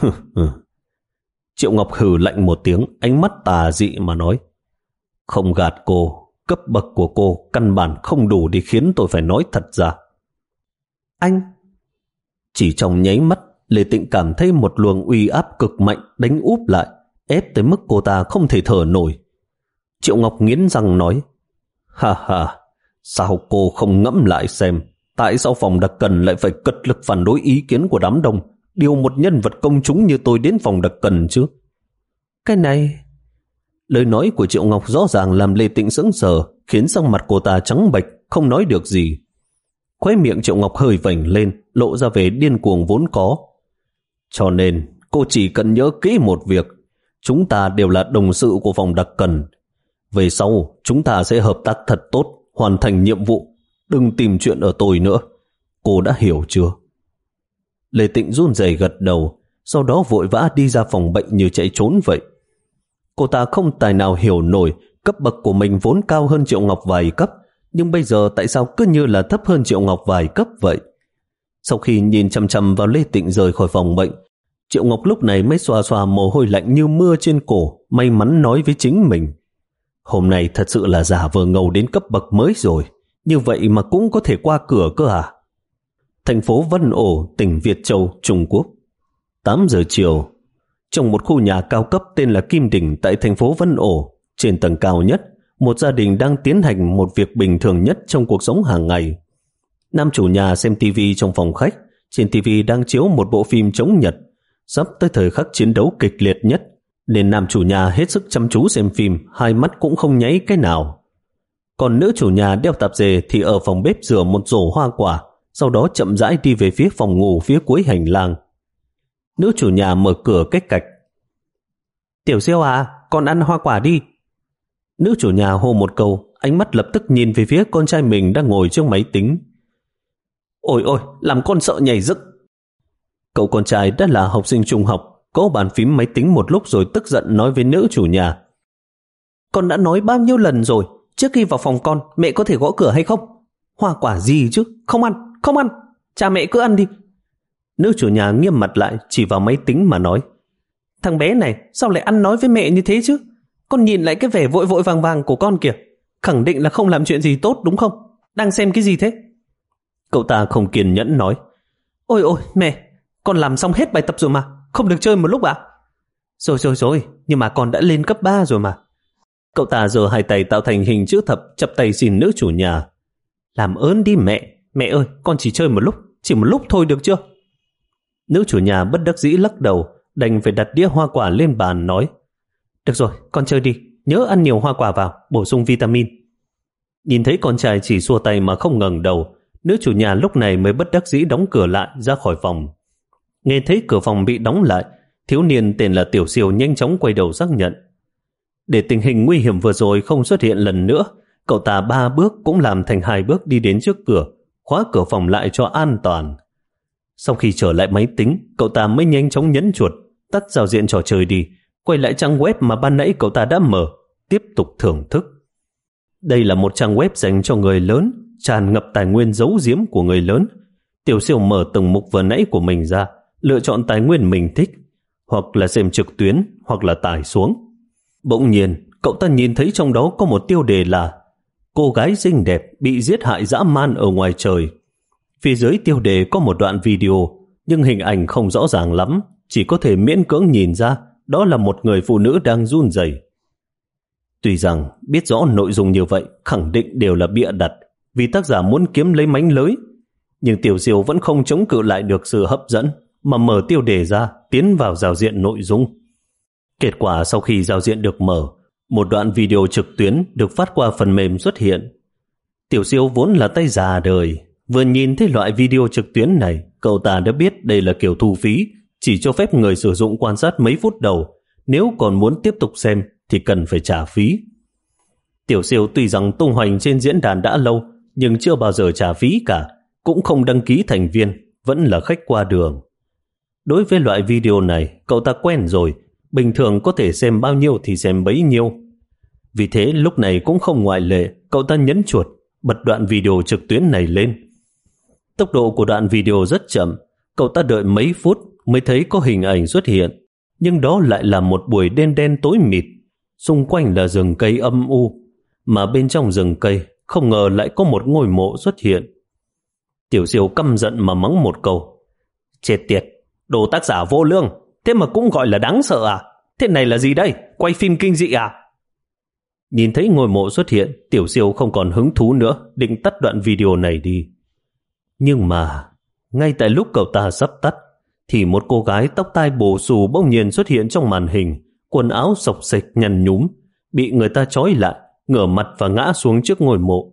Triệu Ngọc hừ lạnh một tiếng, ánh mắt tà dị mà nói. Không gạt cô, cấp bậc của cô căn bản không đủ để khiến tôi phải nói thật ra. Anh... Chỉ trong nháy mắt, Lê Tịnh cảm thấy một luồng uy áp cực mạnh đánh úp lại, ép tới mức cô ta không thể thở nổi. Triệu Ngọc nghiến răng nói. Ha ha, sao cô không ngẫm lại xem, tại sao phòng đặc cần lại phải cật lực phản đối ý kiến của đám đông, điều một nhân vật công chúng như tôi đến phòng đặc cần chứ? Cái này... Lời nói của Triệu Ngọc rõ ràng làm Lê Tịnh sững sờ, khiến sắc mặt cô ta trắng bệch, không nói được gì. Khóe miệng Triệu Ngọc hơi vểnh lên, lộ ra vẻ điên cuồng vốn có. Cho nên, cô chỉ cần nhớ kỹ một việc, chúng ta đều là đồng sự của phòng đặc cần. Về sau, chúng ta sẽ hợp tác thật tốt, hoàn thành nhiệm vụ. Đừng tìm chuyện ở tôi nữa. Cô đã hiểu chưa? Lê Tịnh run rẩy gật đầu, sau đó vội vã đi ra phòng bệnh như chạy trốn vậy. Cô ta không tài nào hiểu nổi cấp bậc của mình vốn cao hơn Triệu Ngọc vài cấp, nhưng bây giờ tại sao cứ như là thấp hơn Triệu Ngọc vài cấp vậy? Sau khi nhìn chằm chằm vào Lê Tịnh rời khỏi phòng bệnh, Triệu Ngọc lúc này mới xoa xoa mồ hôi lạnh như mưa trên cổ, may mắn nói với chính mình. Hôm nay thật sự là giả vờ ngầu đến cấp bậc mới rồi, như vậy mà cũng có thể qua cửa cơ à? Thành phố Vân Ổ, tỉnh Việt Châu, Trung Quốc. tám giờ chiều, trong một khu nhà cao cấp tên là Kim Đỉnh tại thành phố Vân Ổ, trên tầng cao nhất, một gia đình đang tiến hành một việc bình thường nhất trong cuộc sống hàng ngày. Nam chủ nhà xem tivi trong phòng khách, trên tivi đang chiếu một bộ phim chống Nhật, sắp tới thời khắc chiến đấu kịch liệt nhất, nên nam chủ nhà hết sức chăm chú xem phim, hai mắt cũng không nháy cái nào. Còn nữ chủ nhà đeo tạp dề thì ở phòng bếp rửa một rổ hoa quả, sau đó chậm rãi đi về phía phòng ngủ phía cuối hành lang. Nữ chủ nhà mở cửa cách cạch. Tiểu Siêu à, con ăn hoa quả đi. Nữ chủ nhà hô một câu, ánh mắt lập tức nhìn về phía con trai mình đang ngồi trước máy tính. Ôi ôi, làm con sợ nhảy dựng. Cậu con trai đã là học sinh trung học, có bàn phím máy tính một lúc rồi tức giận nói với nữ chủ nhà. Con đã nói bao nhiêu lần rồi, trước khi vào phòng con, mẹ có thể gõ cửa hay không? Hoa quả gì chứ, không ăn, không ăn, cha mẹ cứ ăn đi. Nữ chủ nhà nghiêm mặt lại, chỉ vào máy tính mà nói. Thằng bé này, sao lại ăn nói với mẹ như thế chứ? Con nhìn lại cái vẻ vội vội vàng vàng của con kìa, khẳng định là không làm chuyện gì tốt đúng không? Đang xem cái gì thế? Cậu ta không kiên nhẫn nói. Ôi ôi mẹ, con làm xong hết bài tập rồi mà, không được chơi một lúc à? Rồi rồi rồi, nhưng mà con đã lên cấp ba rồi mà. Cậu ta giơ hai tay tạo thành hình chữ thập, chắp tay xin nữ chủ nhà. Làm ơn đi mẹ, mẹ ơi, con chỉ chơi một lúc, chỉ một lúc thôi được chưa? Nữ chủ nhà bất đắc dĩ lắc đầu, đành phải đặt đĩa hoa quả lên bàn nói. Được rồi, con chơi đi, nhớ ăn nhiều hoa quả vào, bổ sung vitamin. Nhìn thấy con trai chỉ xua tay mà không ngẩng đầu, nữ chủ nhà lúc này mới bất đắc dĩ đóng cửa lại ra khỏi phòng. Nghe thấy cửa phòng bị đóng lại, thiếu niên tên là Tiểu Siêu nhanh chóng quay đầu xác nhận. Để tình hình nguy hiểm vừa rồi không xuất hiện lần nữa, cậu ta ba bước cũng làm thành hai bước đi đến trước cửa, khóa cửa phòng lại cho an toàn. Sau khi trở lại máy tính, cậu ta mới nhanh chóng nhấn chuột, tắt giao diện trò chơi đi, quay lại trang web mà ban nãy cậu ta đã mở, tiếp tục thưởng thức. Đây là một trang web dành cho người lớn, tràn ngập tài nguyên giấu giếm của người lớn. Tiểu Siêu mở từng mục vừa nãy của mình ra, lựa chọn tài nguyên mình thích, hoặc là xem trực tuyến, hoặc là tải xuống. Bỗng nhiên, cậu ta nhìn thấy trong đó có một tiêu đề là cô gái xinh đẹp bị giết hại dã man ở ngoài trời. Phía dưới tiêu đề có một đoạn video, nhưng hình ảnh không rõ ràng lắm, chỉ có thể miễn cưỡng nhìn ra đó là một người phụ nữ đang run rẩy. Tuy rằng biết rõ nội dung như vậy khẳng định đều là bịa đặt, vì tác giả muốn kiếm lấy mánh lưới, nhưng Tiểu Siêu vẫn không chống cự lại được sự hấp dẫn, mà mở tiêu đề ra, tiến vào giao diện nội dung. Kết quả sau khi giao diện được mở, một đoạn video trực tuyến được phát qua phần mềm xuất hiện. Tiểu Siêu vốn là tay già đời, vừa nhìn thấy loại video trực tuyến này, cậu ta đã biết đây là kiểu thu phí, chỉ cho phép người sử dụng quan sát mấy phút đầu, nếu còn muốn tiếp tục xem thì cần phải trả phí. Tiểu Siêu tuy rằng tung hoành trên diễn đàn đã lâu, nhưng chưa bao giờ trả phí cả, cũng không đăng ký thành viên, vẫn là khách qua đường. Đối với loại video này, cậu ta quen rồi, bình thường có thể xem bao nhiêu thì xem bấy nhiêu. Vì thế lúc này cũng không ngoại lệ, cậu ta nhấn chuột, bật đoạn video trực tuyến này lên. Tốc độ của đoạn video rất chậm, cậu ta đợi mấy phút mới thấy có hình ảnh xuất hiện, nhưng đó lại là một buổi đen đen tối mịt, xung quanh là rừng cây âm u, mà bên trong rừng cây không ngờ lại có một ngôi mộ xuất hiện. Tiểu Siêu căm giận mà mắng một câu. Chết tiệt, đồ tác giả vô lương, thế mà cũng gọi là đáng sợ à? Thế này là gì đây? Quay phim kinh dị à? Nhìn thấy ngôi mộ xuất hiện, Tiểu Siêu không còn hứng thú nữa, định tắt đoạn video này đi. Nhưng mà, ngay tại lúc cậu ta sắp tắt, thì một cô gái tóc tai bù xù bỗng nhiên xuất hiện trong màn hình, quần áo xộc xệch nhăn nhúm, bị người ta trói lại, ngửa mặt và ngã xuống trước ngôi mộ.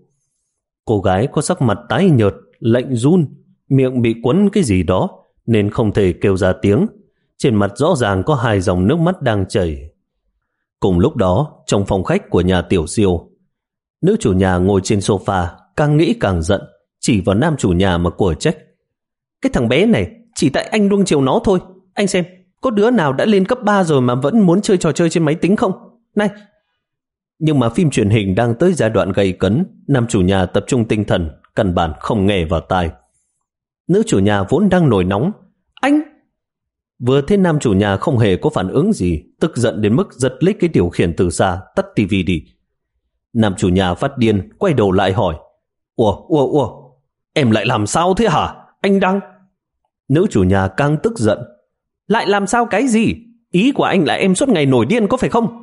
Cô gái có sắc mặt tái nhợt, lạnh run, miệng bị quấn cái gì đó, nên không thể kêu ra tiếng. Trên mặt rõ ràng có hai dòng nước mắt đang chảy. Cùng lúc đó, trong phòng khách của nhà Tiểu Siêu, nữ chủ nhà ngồi trên sofa, càng nghĩ càng giận, chỉ vào nam chủ nhà mà của trách. Cái thằng bé này, chỉ tại anh nuông chiều nó thôi. Anh xem, có đứa nào đã lên cấp ba rồi mà vẫn muốn chơi trò chơi trên máy tính không? Này! Nhưng mà phim truyền hình đang tới giai đoạn gay cấn, nam chủ nhà tập trung tinh thần, căn bản không nghe vào tai. Nữ chủ nhà vốn đang nổi nóng. Anh! Vừa thấy nam chủ nhà không hề có phản ứng gì, tức giận đến mức giật lấy cái điều khiển từ xa, tắt tivi đi. Nam chủ nhà phát điên, quay đầu lại hỏi. Ủa, ủa, ủa, em lại làm sao thế hả? Anh đang... Nữ chủ nhà càng tức giận. Lại làm sao cái gì? Ý của anh là em suốt ngày nổi điên có phải không?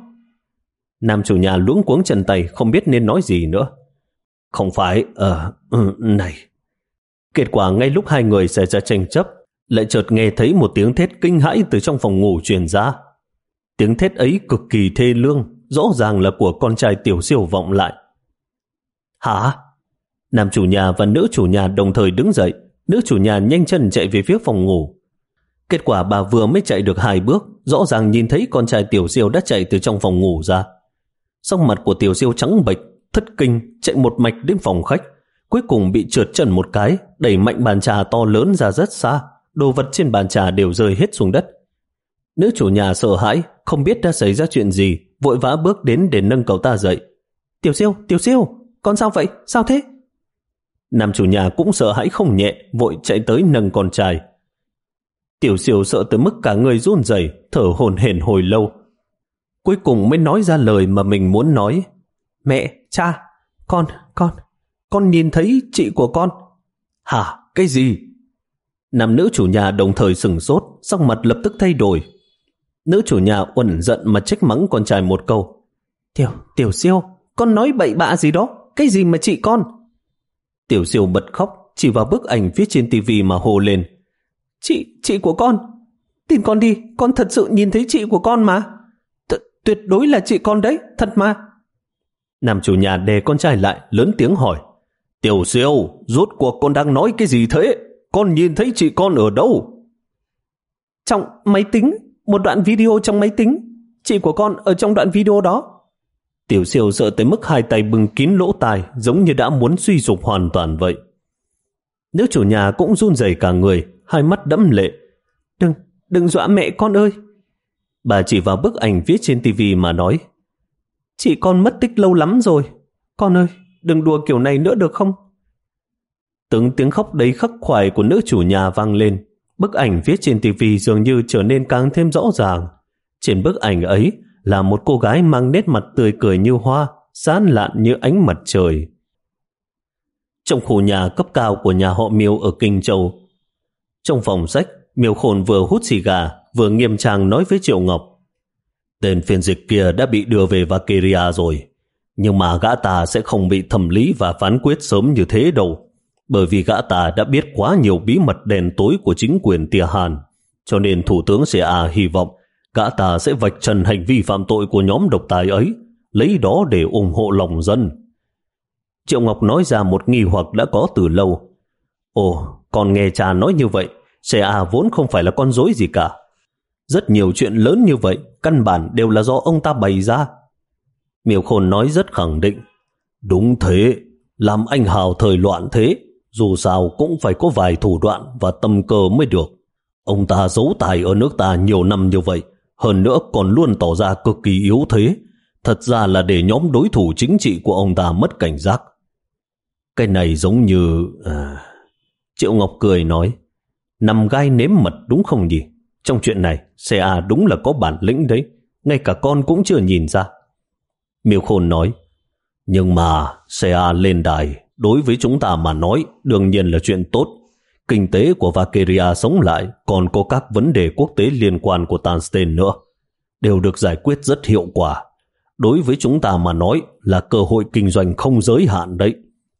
Nam chủ nhà luống cuống chân tay, không biết nên nói gì nữa. Không phải, ờ, uh, này. Kết quả ngay lúc hai người xảy ra tranh chấp, lại chợt nghe thấy một tiếng thét kinh hãi từ trong phòng ngủ truyền ra. Tiếng thét ấy cực kỳ thê lương, rõ ràng là của con trai Tiểu Siêu vọng lại. Hả? Nam chủ nhà và nữ chủ nhà đồng thời đứng dậy. Nữ chủ nhà nhanh chân chạy về phía phòng ngủ. Kết quả bà vừa mới chạy được hai bước, rõ ràng nhìn thấy con trai Tiểu Siêu đã chạy từ trong phòng ngủ ra. Sắc mặt của Tiểu Siêu trắng bệch, thất kinh, chạy một mạch đến phòng khách. Cuối cùng bị trượt chân một cái, đẩy mạnh bàn trà to lớn ra rất xa. Đồ vật trên bàn trà đều rơi hết xuống đất. Nữ chủ nhà sợ hãi, không biết đã xảy ra chuyện gì, vội vã bước đến để nâng cậu ta dậy. Tiểu Siêu, Tiểu Siêu, con sao vậy? Sao thế? Nam chủ nhà cũng sợ hãi không nhẹ, vội chạy tới nâng con trai. Tiểu Siêu sợ tới mức cả người run rẩy, thở hổn hển hồi lâu. Cuối cùng mới nói ra lời mà mình muốn nói. Mẹ, cha, con, con, con nhìn thấy chị của con. Hả? Cái gì? Nam nữ chủ nhà đồng thời sửng sốt, sắc mặt lập tức thay đổi. Nữ chủ nhà uẩn giận mà trách mắng con trai một câu. Tiểu, Tiểu Siêu, con nói bậy bạ gì đó? Cái gì mà chị con? Tiểu Siêu bật khóc, chỉ vào bức ảnh phía trên tivi mà hô lên. Chị, chị của con. Tin con đi, con thật sự nhìn thấy chị của con mà. T tuyệt đối là chị con đấy, thật mà. Nam chủ nhà đè con trai lại, lớn tiếng hỏi. Tiểu Siêu, rốt cuộc con đang nói cái gì thế? Con nhìn thấy chị con ở đâu? Trong máy tính, một đoạn video trong máy tính. Chị của con ở trong đoạn video đó. Tiểu Siêu sợ tới mức hai tay bưng kín lỗ tai, giống như đã muốn suy sụp hoàn toàn vậy. Nữ chủ nhà cũng run rẩy cả người, hai mắt đẫm lệ. Đừng, đừng dọa mẹ con ơi. Bà chỉ vào bức ảnh viết trên tivi mà nói. Chị con mất tích lâu lắm rồi. Con ơi, đừng đùa kiểu này nữa được không? Từng tiếng khóc đầy khắc khoải của nữ chủ nhà vang lên. Bức ảnh viết trên tivi dường như trở nên càng thêm rõ ràng. Trên bức ảnh ấy là một cô gái mang nét mặt tươi cười như hoa, sáng lạn như ánh mặt trời. Trong khu nhà cấp cao của nhà họ Miêu ở Kinh Châu, trong phòng sách, Miêu Khôn vừa hút xì gà, vừa nghiêm trang nói với Triệu Ngọc. Tên phiên dịch kia đã bị đưa về Valkyria rồi, nhưng mà gã ta sẽ không bị thẩm lý và phán quyết sớm như thế đâu, bởi vì gã ta đã biết quá nhiều bí mật đen tối của chính quyền Tia Hàn, cho nên Thủ tướng xê a hy vọng gã ta sẽ vạch trần hành vi phạm tội của nhóm độc tài ấy, lấy đó để ủng hộ lòng dân. Triệu Ngọc nói ra một nghi hoặc đã có từ lâu. Ồ, còn nghe cha nói như vậy, xê a vốn không phải là con rối gì cả. Rất nhiều chuyện lớn như vậy, căn bản đều là do ông ta bày ra. Miêu Khôn nói rất khẳng định. Đúng thế, làm anh hào thời loạn thế, dù sao cũng phải có vài thủ đoạn và tâm cơ mới được. Ông ta giấu tài ở nước ta nhiều năm như vậy, hơn nữa còn luôn tỏ ra cực kỳ yếu thế. Thật ra là để nhóm đối thủ chính trị của ông ta mất cảnh giác. Cái này giống như... À... Triệu Ngọc cười nói. Nằm gai nếm mật đúng không nhỉ? Trong chuyện này, xê a đúng là có bản lĩnh đấy. Ngay cả con cũng chưa nhìn ra. Miêu Khôn nói. Nhưng mà xê a lên đài, đối với chúng ta mà nói, đương nhiên là chuyện tốt. Kinh tế của Valkyria sống lại, còn có các vấn đề quốc tế liên quan của Tanstein nữa. Đều được giải quyết rất hiệu quả. Đối với chúng ta mà nói là cơ hội kinh doanh không giới hạn đấy.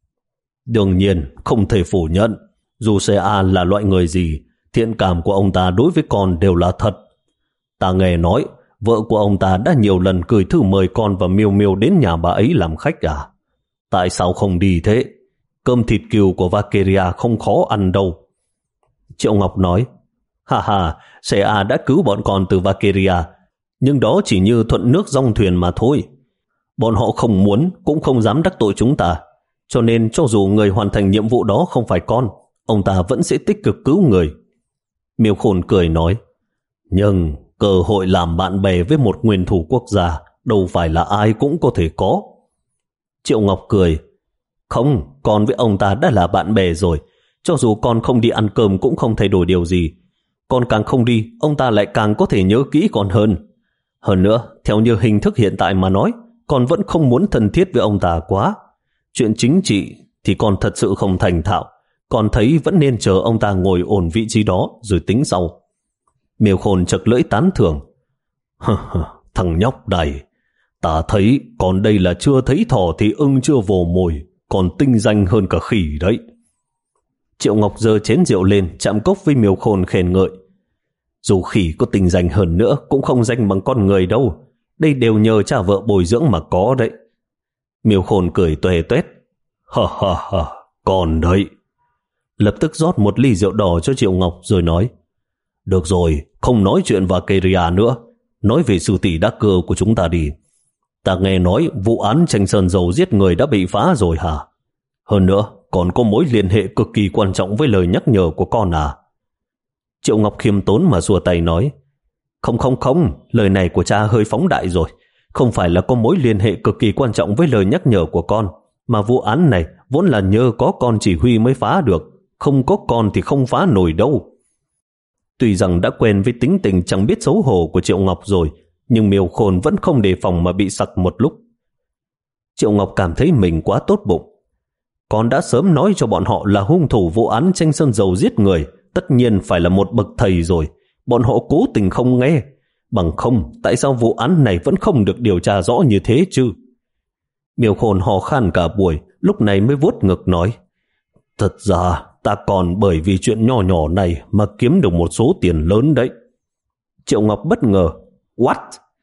Đương nhiên, không thể phủ nhận, dù xê a là loại người gì, thiện cảm của ông ta đối với con đều là thật. Ta nghe nói, vợ của ông ta đã nhiều lần gửi thư mời con và Miêu Miêu đến nhà bà ấy làm khách à? Tại sao không đi thế? Cơm thịt cừu của Valkyria không khó ăn đâu. Triệu Ngọc nói, ha ha, xê a đã cứu bọn con từ Valkyria, nhưng đó chỉ như thuận nước dòng thuyền mà thôi. Bọn họ không muốn, cũng không dám đắc tội chúng ta. Cho nên cho dù người hoàn thành nhiệm vụ đó không phải con, ông ta vẫn sẽ tích cực cứu người. Miêu Khôn cười nói, nhưng cơ hội làm bạn bè với một nguyên thủ quốc gia đâu phải là ai cũng có thể có. Triệu Ngọc cười, không, con với ông ta đã là bạn bè rồi. Cho dù con không đi ăn cơm cũng không thay đổi điều gì. Con càng không đi, ông ta lại càng có thể nhớ kỹ con hơn. Hơn nữa, theo như hình thức hiện tại mà nói, con vẫn không muốn thân thiết với ông ta quá. Chuyện chính trị thì con thật sự không thành thạo. Con thấy vẫn nên chờ ông ta ngồi ổn vị trí đó rồi tính sau. Miêu Khôn chật lưỡi tán thưởng. Thằng nhóc này, ta thấy còn đây là chưa thấy thỏ thì ưng chưa vồ mồi, còn tinh danh hơn cả khỉ đấy. Triệu Ngọc giơ chén rượu lên, chạm cốc với Miêu Khôn khen ngợi. Dù khỉ có tinh danh hơn nữa cũng không danh bằng con người đâu. Đây đều nhờ cha vợ bồi dưỡng mà có đấy. Miêu Khôn cười tuề tuét. Ha ha ha, còn đấy. Lập tức rót một ly rượu đỏ cho Triệu Ngọc rồi nói, được rồi, không nói chuyện Valkyria nữa, nói về sư tỷ đắc cơ của chúng ta đi. Ta nghe nói vụ án tranh sơn dầu giết người đã bị phá rồi hả? Hơn nữa, còn có mối liên hệ cực kỳ quan trọng với lời nhắc nhở của con à? Triệu Ngọc khiêm tốn mà xua tay nói, không không không, lời này của cha hơi phóng đại rồi. Không phải là có mối liên hệ cực kỳ quan trọng với lời nhắc nhở của con, mà vụ án này vốn là nhờ có con chỉ huy mới phá được, không có con thì không phá nổi đâu. Tuy rằng đã quen với tính tình chẳng biết xấu hổ của Triệu Ngọc rồi, nhưng Miêu Khôn vẫn không đề phòng mà bị sặc một lúc. Triệu Ngọc cảm thấy mình quá tốt bụng. Con đã sớm nói cho bọn họ là hung thủ vụ án tranh sơn dầu giết người, tất nhiên phải là một bậc thầy rồi. Bọn họ cố tình không nghe. Bằng không, tại sao vụ án này vẫn không được điều tra rõ như thế chứ? Miêu Khôn hò khan cả buổi, lúc này mới vuốt ngực nói, thật ra ta còn bởi vì chuyện nhỏ nhỏ này mà kiếm được một số tiền lớn đấy. Triệu Ngọc bất ngờ, what?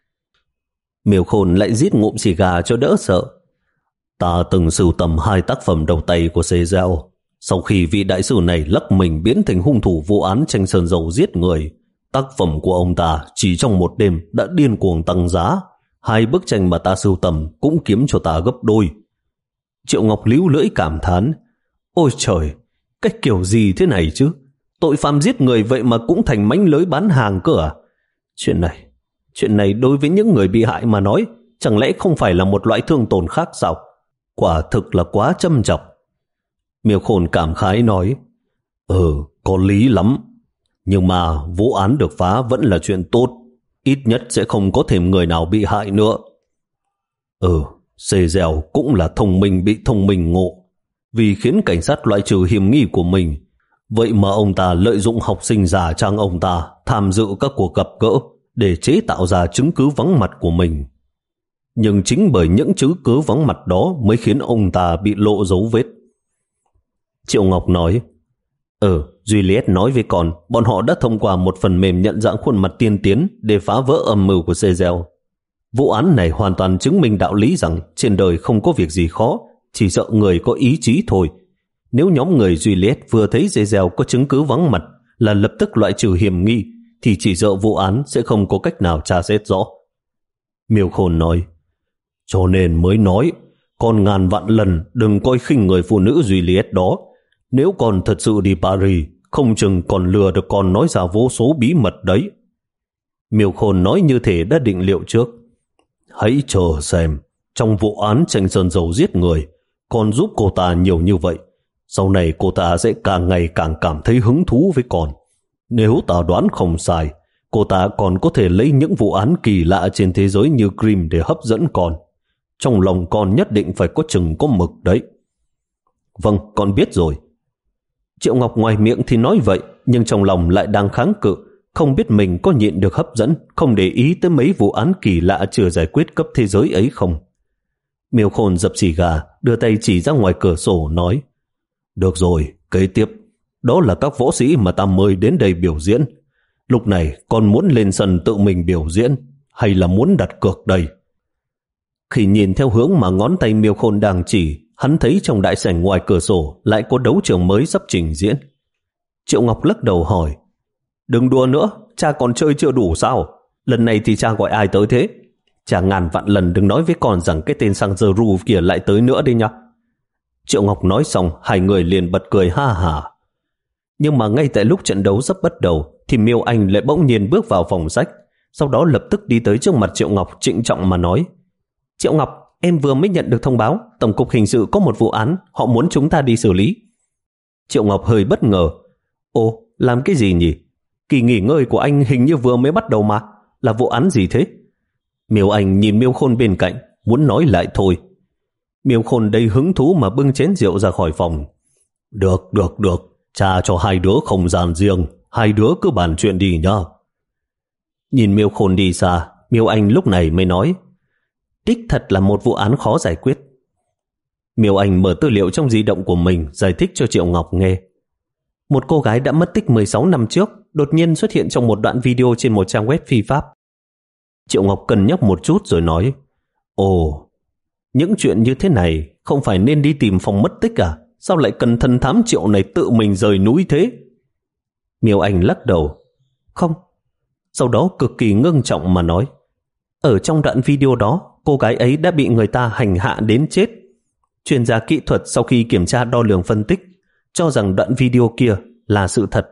Miêu Khôn lại rít ngụm xì gà cho đỡ sợ. Ta từng sưu tầm hai tác phẩm đầu tay của Caesar. Sau khi vị đại sư này lắc mình biến thành hung thủ vụ án tranh sơn dầu giết người, tác phẩm của ông ta chỉ trong một đêm đã điên cuồng tăng giá. Hai bức tranh mà ta sưu tầm cũng kiếm cho ta gấp đôi. Triệu Ngọc líu lưỡi cảm thán, ôi trời, cái kiểu gì thế này chứ? Tội phạm giết người vậy mà cũng thành mánh lưới bán hàng cơ à? Chuyện này, chuyện này đối với những người bị hại mà nói, chẳng lẽ không phải là một loại thương tổn khác sao? Quả thực là quá châm chọc. Miêu Khôn cảm khái nói, ừ, có lý lắm. Nhưng mà vụ án được phá vẫn là chuyện tốt, ít nhất sẽ không có thêm người nào bị hại nữa. Ừ, Xê Dèo cũng là thông minh bị thông minh ngộ, vì khiến cảnh sát loại trừ hiểm nghi của mình. Vậy mà ông ta lợi dụng học sinh giả trang ông ta tham dự các cuộc gặp gỡ để chế tạo ra chứng cứ vắng mặt của mình. Nhưng chính bởi những chứng cứ vắng mặt đó mới khiến ông ta bị lộ dấu vết. Triệu Ngọc nói, Ừ, Juliet nói với con, bọn họ đã thông qua một phần mềm nhận dạng khuôn mặt tiên tiến để phá vỡ âm mưu của Caesar. Vụ án này hoàn toàn chứng minh đạo lý rằng trên đời không có việc gì khó, chỉ sợ người có ý chí thôi. Nếu nhóm người Juliet vừa thấy Caesar có chứng cứ vắng mặt là lập tức loại trừ hiểm nghi, thì chỉ sợ vụ án sẽ không có cách nào tra xét rõ. Miêu Khôn nói, cho nên mới nói, con ngàn vạn lần đừng coi khinh người phụ nữ Juliet đó. Nếu con thật sự đi Paris, không chừng còn lừa được con nói ra vô số bí mật đấy. Miêu Khôn nói như thể đã định liệu trước. Hãy chờ xem, trong vụ án tranh sơn dầu giết người, con giúp cô ta nhiều như vậy. Sau này cô ta sẽ càng ngày càng cảm thấy hứng thú với con. Nếu ta đoán không sai, cô ta còn có thể lấy những vụ án kỳ lạ trên thế giới như Grimm để hấp dẫn con. Trong lòng con nhất định phải có chừng có mực đấy. Vâng, con biết rồi. Triệu Ngọc ngoài miệng thì nói vậy, nhưng trong lòng lại đang kháng cự, không biết mình có nhịn được hấp dẫn, không để ý tới mấy vụ án kỳ lạ chưa giải quyết cấp thế giới ấy không. Miêu Khôn dập xì gà, đưa tay chỉ ra ngoài cửa sổ nói, được rồi, kế tiếp, đó là các võ sĩ mà ta mời đến đây biểu diễn. Lúc này con muốn lên sân tự mình biểu diễn, hay là muốn đặt cược đây? Khi nhìn theo hướng mà ngón tay Miêu Khôn đang chỉ, hắn thấy trong đại sảnh ngoài cửa sổ lại có đấu trường mới sắp trình diễn. Triệu Ngọc lắc đầu hỏi, đừng đùa nữa, cha còn chơi chưa đủ sao? Lần này thì cha gọi ai tới thế? Cha ngàn vạn lần đừng nói với con rằng cái tên sang giờ ru kia lại tới nữa đi nhá. Triệu Ngọc nói xong, hai người liền bật cười ha hả. Nhưng mà ngay tại lúc trận đấu sắp bắt đầu, thì Miêu Anh lại bỗng nhiên bước vào phòng sách, sau đó lập tức đi tới trước mặt Triệu Ngọc trịnh trọng mà nói, Triệu Ngọc, em vừa mới nhận được thông báo, Tổng cục Hình sự có một vụ án, họ muốn chúng ta đi xử lý. Triệu Ngọc hơi bất ngờ, ồ, làm cái gì nhỉ? Kỳ nghỉ ngơi của anh hình như vừa mới bắt đầu mà, là vụ án gì thế? Miêu Anh nhìn Miêu Khôn bên cạnh, muốn nói lại thôi. Miêu Khôn đầy hứng thú mà bưng chén rượu ra khỏi phòng. Được, được, được, cha cho hai đứa không gian riêng, hai đứa cứ bàn chuyện đi nhá. Nhìn Miêu Khôn đi xa, Miêu Anh lúc này mới nói, đích thật là một vụ án khó giải quyết. Miêu Anh mở tư liệu trong di động của mình giải thích cho Triệu Ngọc nghe. Một cô gái đã mất tích mười sáu năm trước đột nhiên xuất hiện trong một đoạn video trên một trang web phi pháp. Triệu Ngọc cân nhắc một chút rồi nói, ồ, những chuyện như thế này không phải nên đi tìm phòng mất tích à? Sao lại cần thần thám Triệu này tự mình rời núi thế? Miêu Anh lắc đầu. Không. Sau đó cực kỳ ngưng trọng mà nói, ở trong đoạn video đó, cô gái ấy đã bị người ta hành hạ đến chết. Chuyên gia kỹ thuật sau khi kiểm tra đo lường phân tích cho rằng đoạn video kia là sự thật.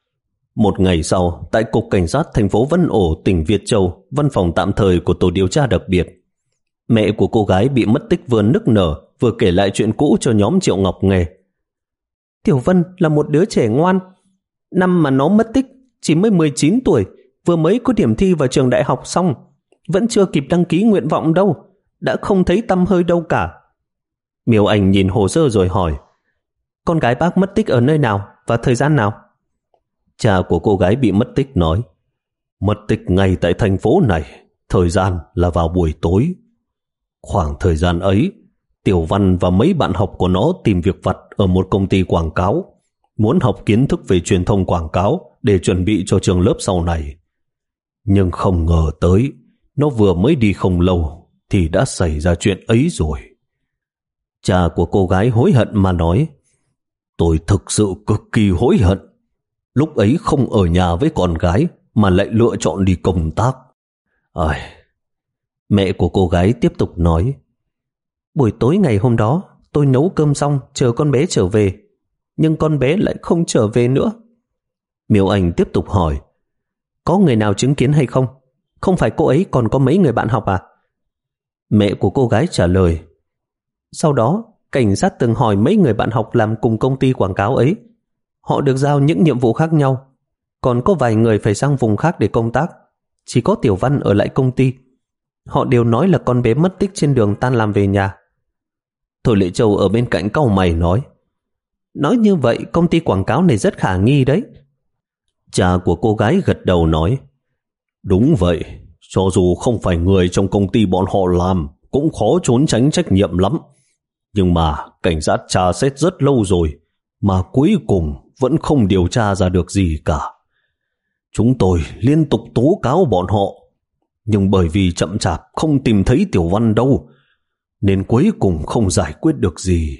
Một ngày sau, tại Cục Cảnh sát thành phố Vân Ổ, tỉnh Việt Châu, văn phòng tạm thời của tổ điều tra đặc biệt, mẹ của cô gái bị mất tích vừa nức nở vừa kể lại chuyện cũ cho nhóm Triệu Ngọc nghe. Tiểu Vân là một đứa trẻ ngoan. Năm mà nó mất tích chỉ mới mười chín tuổi, vừa mới có điểm thi vào trường đại học xong, vẫn chưa kịp đăng ký nguyện vọng đâu, đã không thấy tăm hơi đâu cả. Miêu Anh nhìn hồ sơ rồi hỏi, con gái bác mất tích ở nơi nào và thời gian nào? Cha của cô gái bị mất tích nói, mất tích ngay tại thành phố này, thời gian là vào buổi tối. Khoảng thời gian ấy, Tiểu Văn và mấy bạn học của nó tìm việc vặt ở một công ty quảng cáo, muốn học kiến thức về truyền thông quảng cáo để chuẩn bị cho trường lớp sau này. Nhưng không ngờ tới, nó vừa mới đi không lâu thì đã xảy ra chuyện ấy rồi. Cha của cô gái hối hận mà nói, tôi thực sự cực kỳ hối hận. Lúc ấy không ở nhà với con gái mà lại lựa chọn đi công tác. Ai... Mẹ của cô gái tiếp tục nói, buổi tối ngày hôm đó tôi nấu cơm xong chờ con bé trở về, nhưng con bé lại không trở về nữa. Miêu Anh tiếp tục hỏi, có người nào chứng kiến hay không? Không phải cô ấy còn có mấy người bạn học à? Mẹ của cô gái trả lời, sau đó cảnh sát từng hỏi mấy người bạn học làm cùng công ty quảng cáo ấy. Họ được giao những nhiệm vụ khác nhau, còn có vài người phải sang vùng khác để công tác. Chỉ có Tiểu Văn ở lại công ty. Họ đều nói là con bé mất tích trên đường tan làm về nhà. Thôi Lệ Châu ở bên cạnh cau mày nói, nói như vậy công ty quảng cáo này rất khả nghi đấy. Cha của cô gái gật đầu nói, đúng vậy, cho dù không phải người trong công ty bọn họ làm cũng khó trốn tránh trách nhiệm lắm. Nhưng mà cảnh sát tra xét rất lâu rồi mà cuối cùng vẫn không điều tra ra được gì cả. Chúng tôi liên tục tố cáo bọn họ, nhưng bởi vì chậm chạp không tìm thấy Tiểu Văn đâu, nên cuối cùng không giải quyết được gì.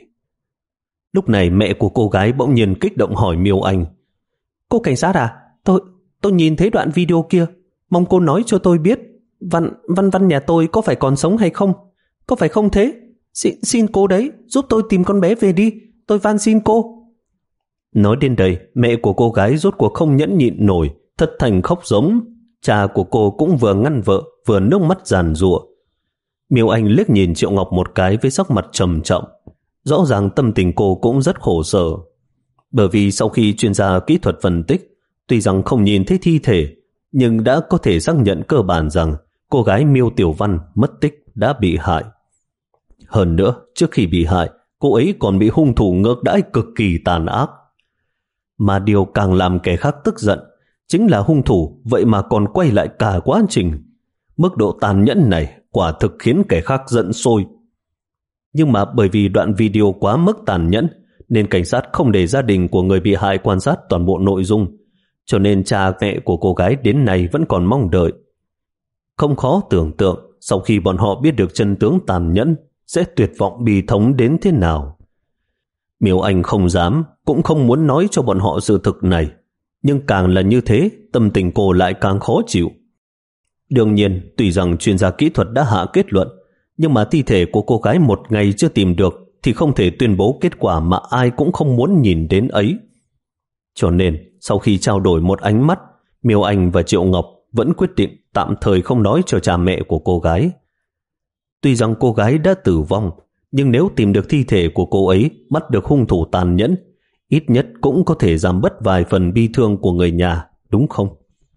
Lúc này mẹ của cô gái bỗng nhiên kích động hỏi Miêu Anh, cô cảnh sát à, tôi tôi nhìn thấy đoạn video kia, mong cô nói cho tôi biết Văn Văn Văn nhà tôi có phải còn sống hay không? Có phải không thế? Xin, xin cô đấy, giúp tôi tìm con bé về đi, tôi van xin cô. Nói đến đây, mẹ của cô gái rốt cuộc không nhẫn nhịn nổi, thất thành khóc giống. Cha của cô cũng vừa ngăn vợ, vừa nước mắt giàn giụa. Miêu Anh liếc nhìn Triệu Ngọc một cái với sắc mặt trầm trọng. Rõ ràng tâm tình cô cũng rất khổ sở. Bởi vì sau khi chuyên gia kỹ thuật phân tích, tuy rằng không nhìn thấy thi thể, nhưng đã có thể xác nhận cơ bản rằng cô gái Miêu Tiểu Văn mất tích đã bị hại. Hơn nữa, trước khi bị hại, cô ấy còn bị hung thủ ngược đãi cực kỳ tàn ác. Mà điều càng làm kẻ khác tức giận chính là hung thủ vậy mà còn quay lại cả quá trình. Mức độ tàn nhẫn này quả thực khiến kẻ khác giận sôi. Nhưng mà bởi vì đoạn video quá mức tàn nhẫn nên cảnh sát không để gia đình của người bị hại quan sát toàn bộ nội dung, cho nên cha mẹ của cô gái đến nay vẫn còn mong đợi. Không khó tưởng tượng sau khi bọn họ biết được chân tướng tàn nhẫn sẽ tuyệt vọng bi thống đến thế nào. Miêu Anh không dám, cũng không muốn nói cho bọn họ sự thực này, nhưng càng là như thế, tâm tình cô lại càng khó chịu. Đương nhiên, tuy rằng chuyên gia kỹ thuật đã hạ kết luận, nhưng mà thi thể của cô gái một ngày chưa tìm được thì không thể tuyên bố kết quả mà ai cũng không muốn nhìn đến ấy. Cho nên, sau khi trao đổi một ánh mắt, Miêu Anh và Triệu Ngọc vẫn quyết định tạm thời không nói cho cha mẹ của cô gái. Tuy rằng cô gái đã tử vong, nhưng nếu tìm được thi thể của cô ấy, bắt được hung thủ tàn nhẫn, ít nhất cũng có thể giảm bớt vài phần bi thương của người nhà, đúng không?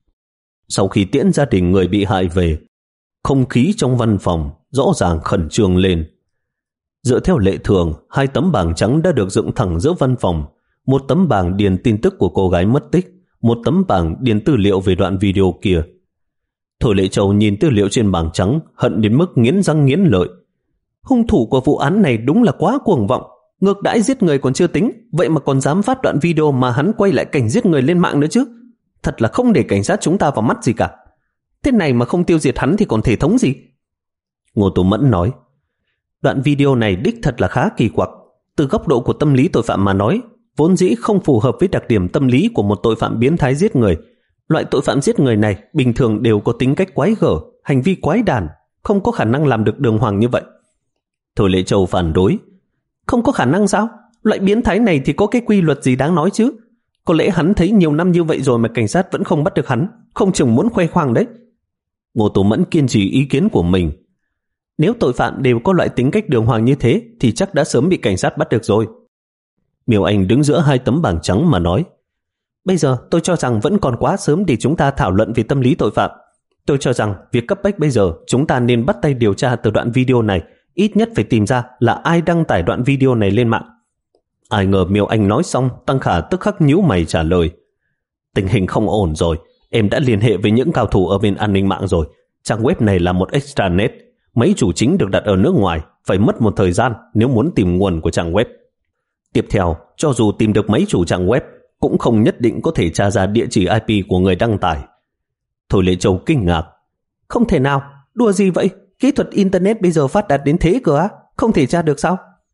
Sau khi tiễn gia đình người bị hại về, không khí trong văn phòng rõ ràng khẩn trương lên. Dựa theo lệ thường, hai tấm bảng trắng đã được dựng thẳng giữa văn phòng, một tấm bảng điền tin tức của cô gái mất tích, một tấm bảng điền tư liệu về đoạn video kia. Thôi Lệ Châu nhìn tư liệu trên bảng trắng, hận đến mức nghiến răng nghiến lợi. Hung thủ của vụ án này đúng là quá cuồng vọng, ngược đãi giết người còn chưa tính, vậy mà còn dám phát đoạn video mà hắn quay lại cảnh giết người lên mạng nữa chứ. Thật là không để cảnh sát chúng ta vào mắt gì cả. Thế này mà không tiêu diệt hắn thì còn thể thống gì? Ngô Tú Mẫn nói, Đoạn video này đích thật là khá kỳ quặc. Từ góc độ của tâm lý tội phạm mà nói, vốn dĩ không phù hợp với đặc điểm tâm lý của một tội phạm biến thái giết người. Loại tội phạm giết người này bình thường đều có tính cách quái gở, hành vi quái đản, không có khả năng làm được đường hoàng như vậy. Thôi Lệ Châu phản đối. Không có khả năng sao? Loại biến thái này thì có cái quy luật gì đáng nói chứ? Có lẽ hắn thấy nhiều năm như vậy rồi mà cảnh sát vẫn không bắt được hắn, không chừng muốn khoe khoang đấy. Ngô Tố Mẫn kiên trì ý kiến của mình. Nếu tội phạm đều có loại tính cách đường hoàng như thế thì chắc đã sớm bị cảnh sát bắt được rồi. Miêu Anh đứng giữa hai tấm bảng trắng mà nói, bây giờ tôi cho rằng vẫn còn quá sớm để chúng ta thảo luận về tâm lý tội phạm. Tôi cho rằng việc cấp bách bây giờ chúng ta nên bắt tay điều tra từ đoạn video này, ít nhất phải tìm ra là ai đăng tải đoạn video này lên mạng. Ai ngờ Miêu Anh nói xong, Tăng Khả tức khắc nhíu mày trả lời, tình hình không ổn rồi, em đã liên hệ với những cao thủ ở bên an ninh mạng rồi. Trang web này là một extranet, mấy chủ chính được đặt ở nước ngoài, phải mất một thời gian nếu muốn tìm nguồn của trang web. Tiếp theo, cho dù tìm được mấy chủ trang web, cũng không nhất định có thể tra ra địa chỉ i pê của người đăng tải. Thôi Lệ Châu kinh ngạc. Không thể nào, đùa gì vậy? Kỹ thuật Internet bây giờ phát đạt đến thế cơ á, không thể tra được sao?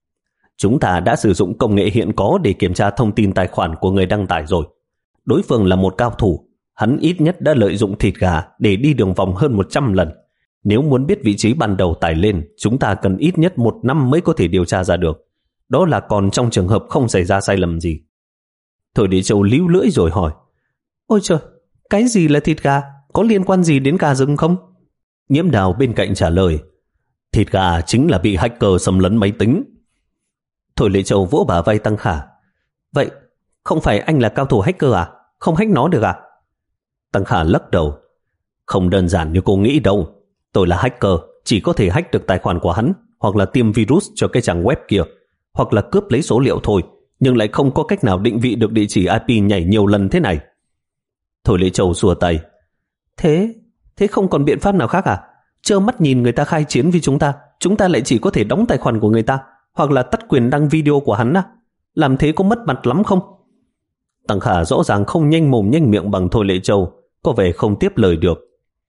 Chúng ta đã sử dụng công nghệ hiện có để kiểm tra thông tin tài khoản của người đăng tải rồi. Đối phương là một cao thủ, hắn ít nhất đã lợi dụng thịt gà để đi đường vòng hơn một trăm lần. Nếu muốn biết vị trí ban đầu tải lên, chúng ta cần ít nhất một năm mới có thể điều tra ra được. Đó là còn trong trường hợp không xảy ra sai lầm gì. Thôi Lệ Châu líu lưỡi rồi hỏi, ôi trời, cái gì là thịt gà? Có liên quan gì đến gà rừng không? Nhiễm Đào bên cạnh trả lời, thịt gà chính là bị hacker xâm lấn máy tính. Thôi Lệ Châu vỗ bả vai Tăng Khả, vậy không phải anh là cao thủ hacker à? Không hack nó được à? Tăng Khả lắc đầu, không đơn giản như cô nghĩ đâu. Tôi là hacker, chỉ có thể hack được tài khoản của hắn, hoặc là tiêm virus cho cái trang web kia, hoặc là cướp lấy số liệu thôi, nhưng lại không có cách nào định vị được địa chỉ i pê nhảy nhiều lần thế này. Thôi Lệ Châu xua tay, Thế, thế không còn biện pháp nào khác à? Trơ mắt nhìn người ta khai chiến với chúng ta, chúng ta lại chỉ có thể đóng tài khoản của người ta, hoặc là tắt quyền đăng video của hắn à? Làm thế có mất mặt lắm không? Tăng Khả rõ ràng không nhanh mồm nhanh miệng bằng Thôi Lệ Châu, có vẻ không tiếp lời được.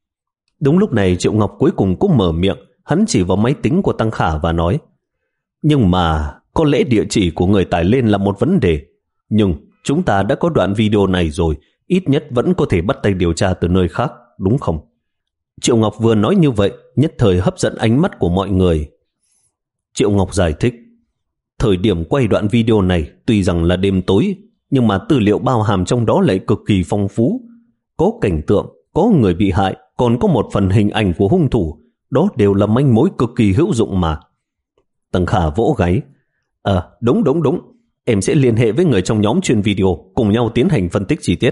Đúng lúc này Triệu Ngọc cuối cùng cũng mở miệng, hắn chỉ vào máy tính của Tăng Khả và nói, nhưng mà có lẽ địa chỉ của người tải lên là một vấn đề. Nhưng chúng ta đã có đoạn video này rồi, ít nhất vẫn có thể bắt tay điều tra từ nơi khác, đúng không? Triệu Ngọc vừa nói như vậy, nhất thời hấp dẫn ánh mắt của mọi người. Triệu Ngọc giải thích, thời điểm quay đoạn video này tuy rằng là đêm tối, nhưng mà tư liệu bao hàm trong đó lại cực kỳ phong phú. Có cảnh tượng, có người bị hại, còn có một phần hình ảnh của hung thủ. Đó đều là manh mối cực kỳ hữu dụng mà. Tăng Khả vỗ gáy, À đúng đúng đúng, em sẽ liên hệ với người trong nhóm chuyên video, cùng nhau tiến hành phân tích chi tiết.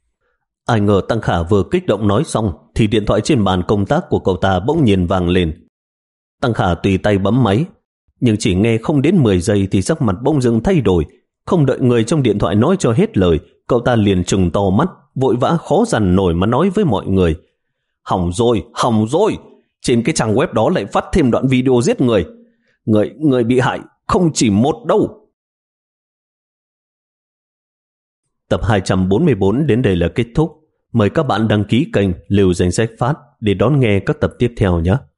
Ai ngờ Tăng Khả vừa kích động nói xong thì điện thoại trên bàn công tác của cậu ta bỗng nhiên vang lên. Tăng Khả tùy tay bấm máy, nhưng chỉ nghe không đến mười giây thì sắc mặt bỗng dưng thay đổi. Không đợi người trong điện thoại nói cho hết lời, cậu ta liền trừng to mắt, vội vã khó dằn nổi mà nói với mọi người, hỏng rồi, hỏng rồi, trên cái trang web đó lại phát thêm đoạn video giết người. Người, người bị hại không chỉ một đâu. Tập hai trăm bốn mươi bốn đến đây là kết thúc. Mời các bạn đăng ký kênh Lưu Danh Sách Phát để đón nghe các tập tiếp theo nhé.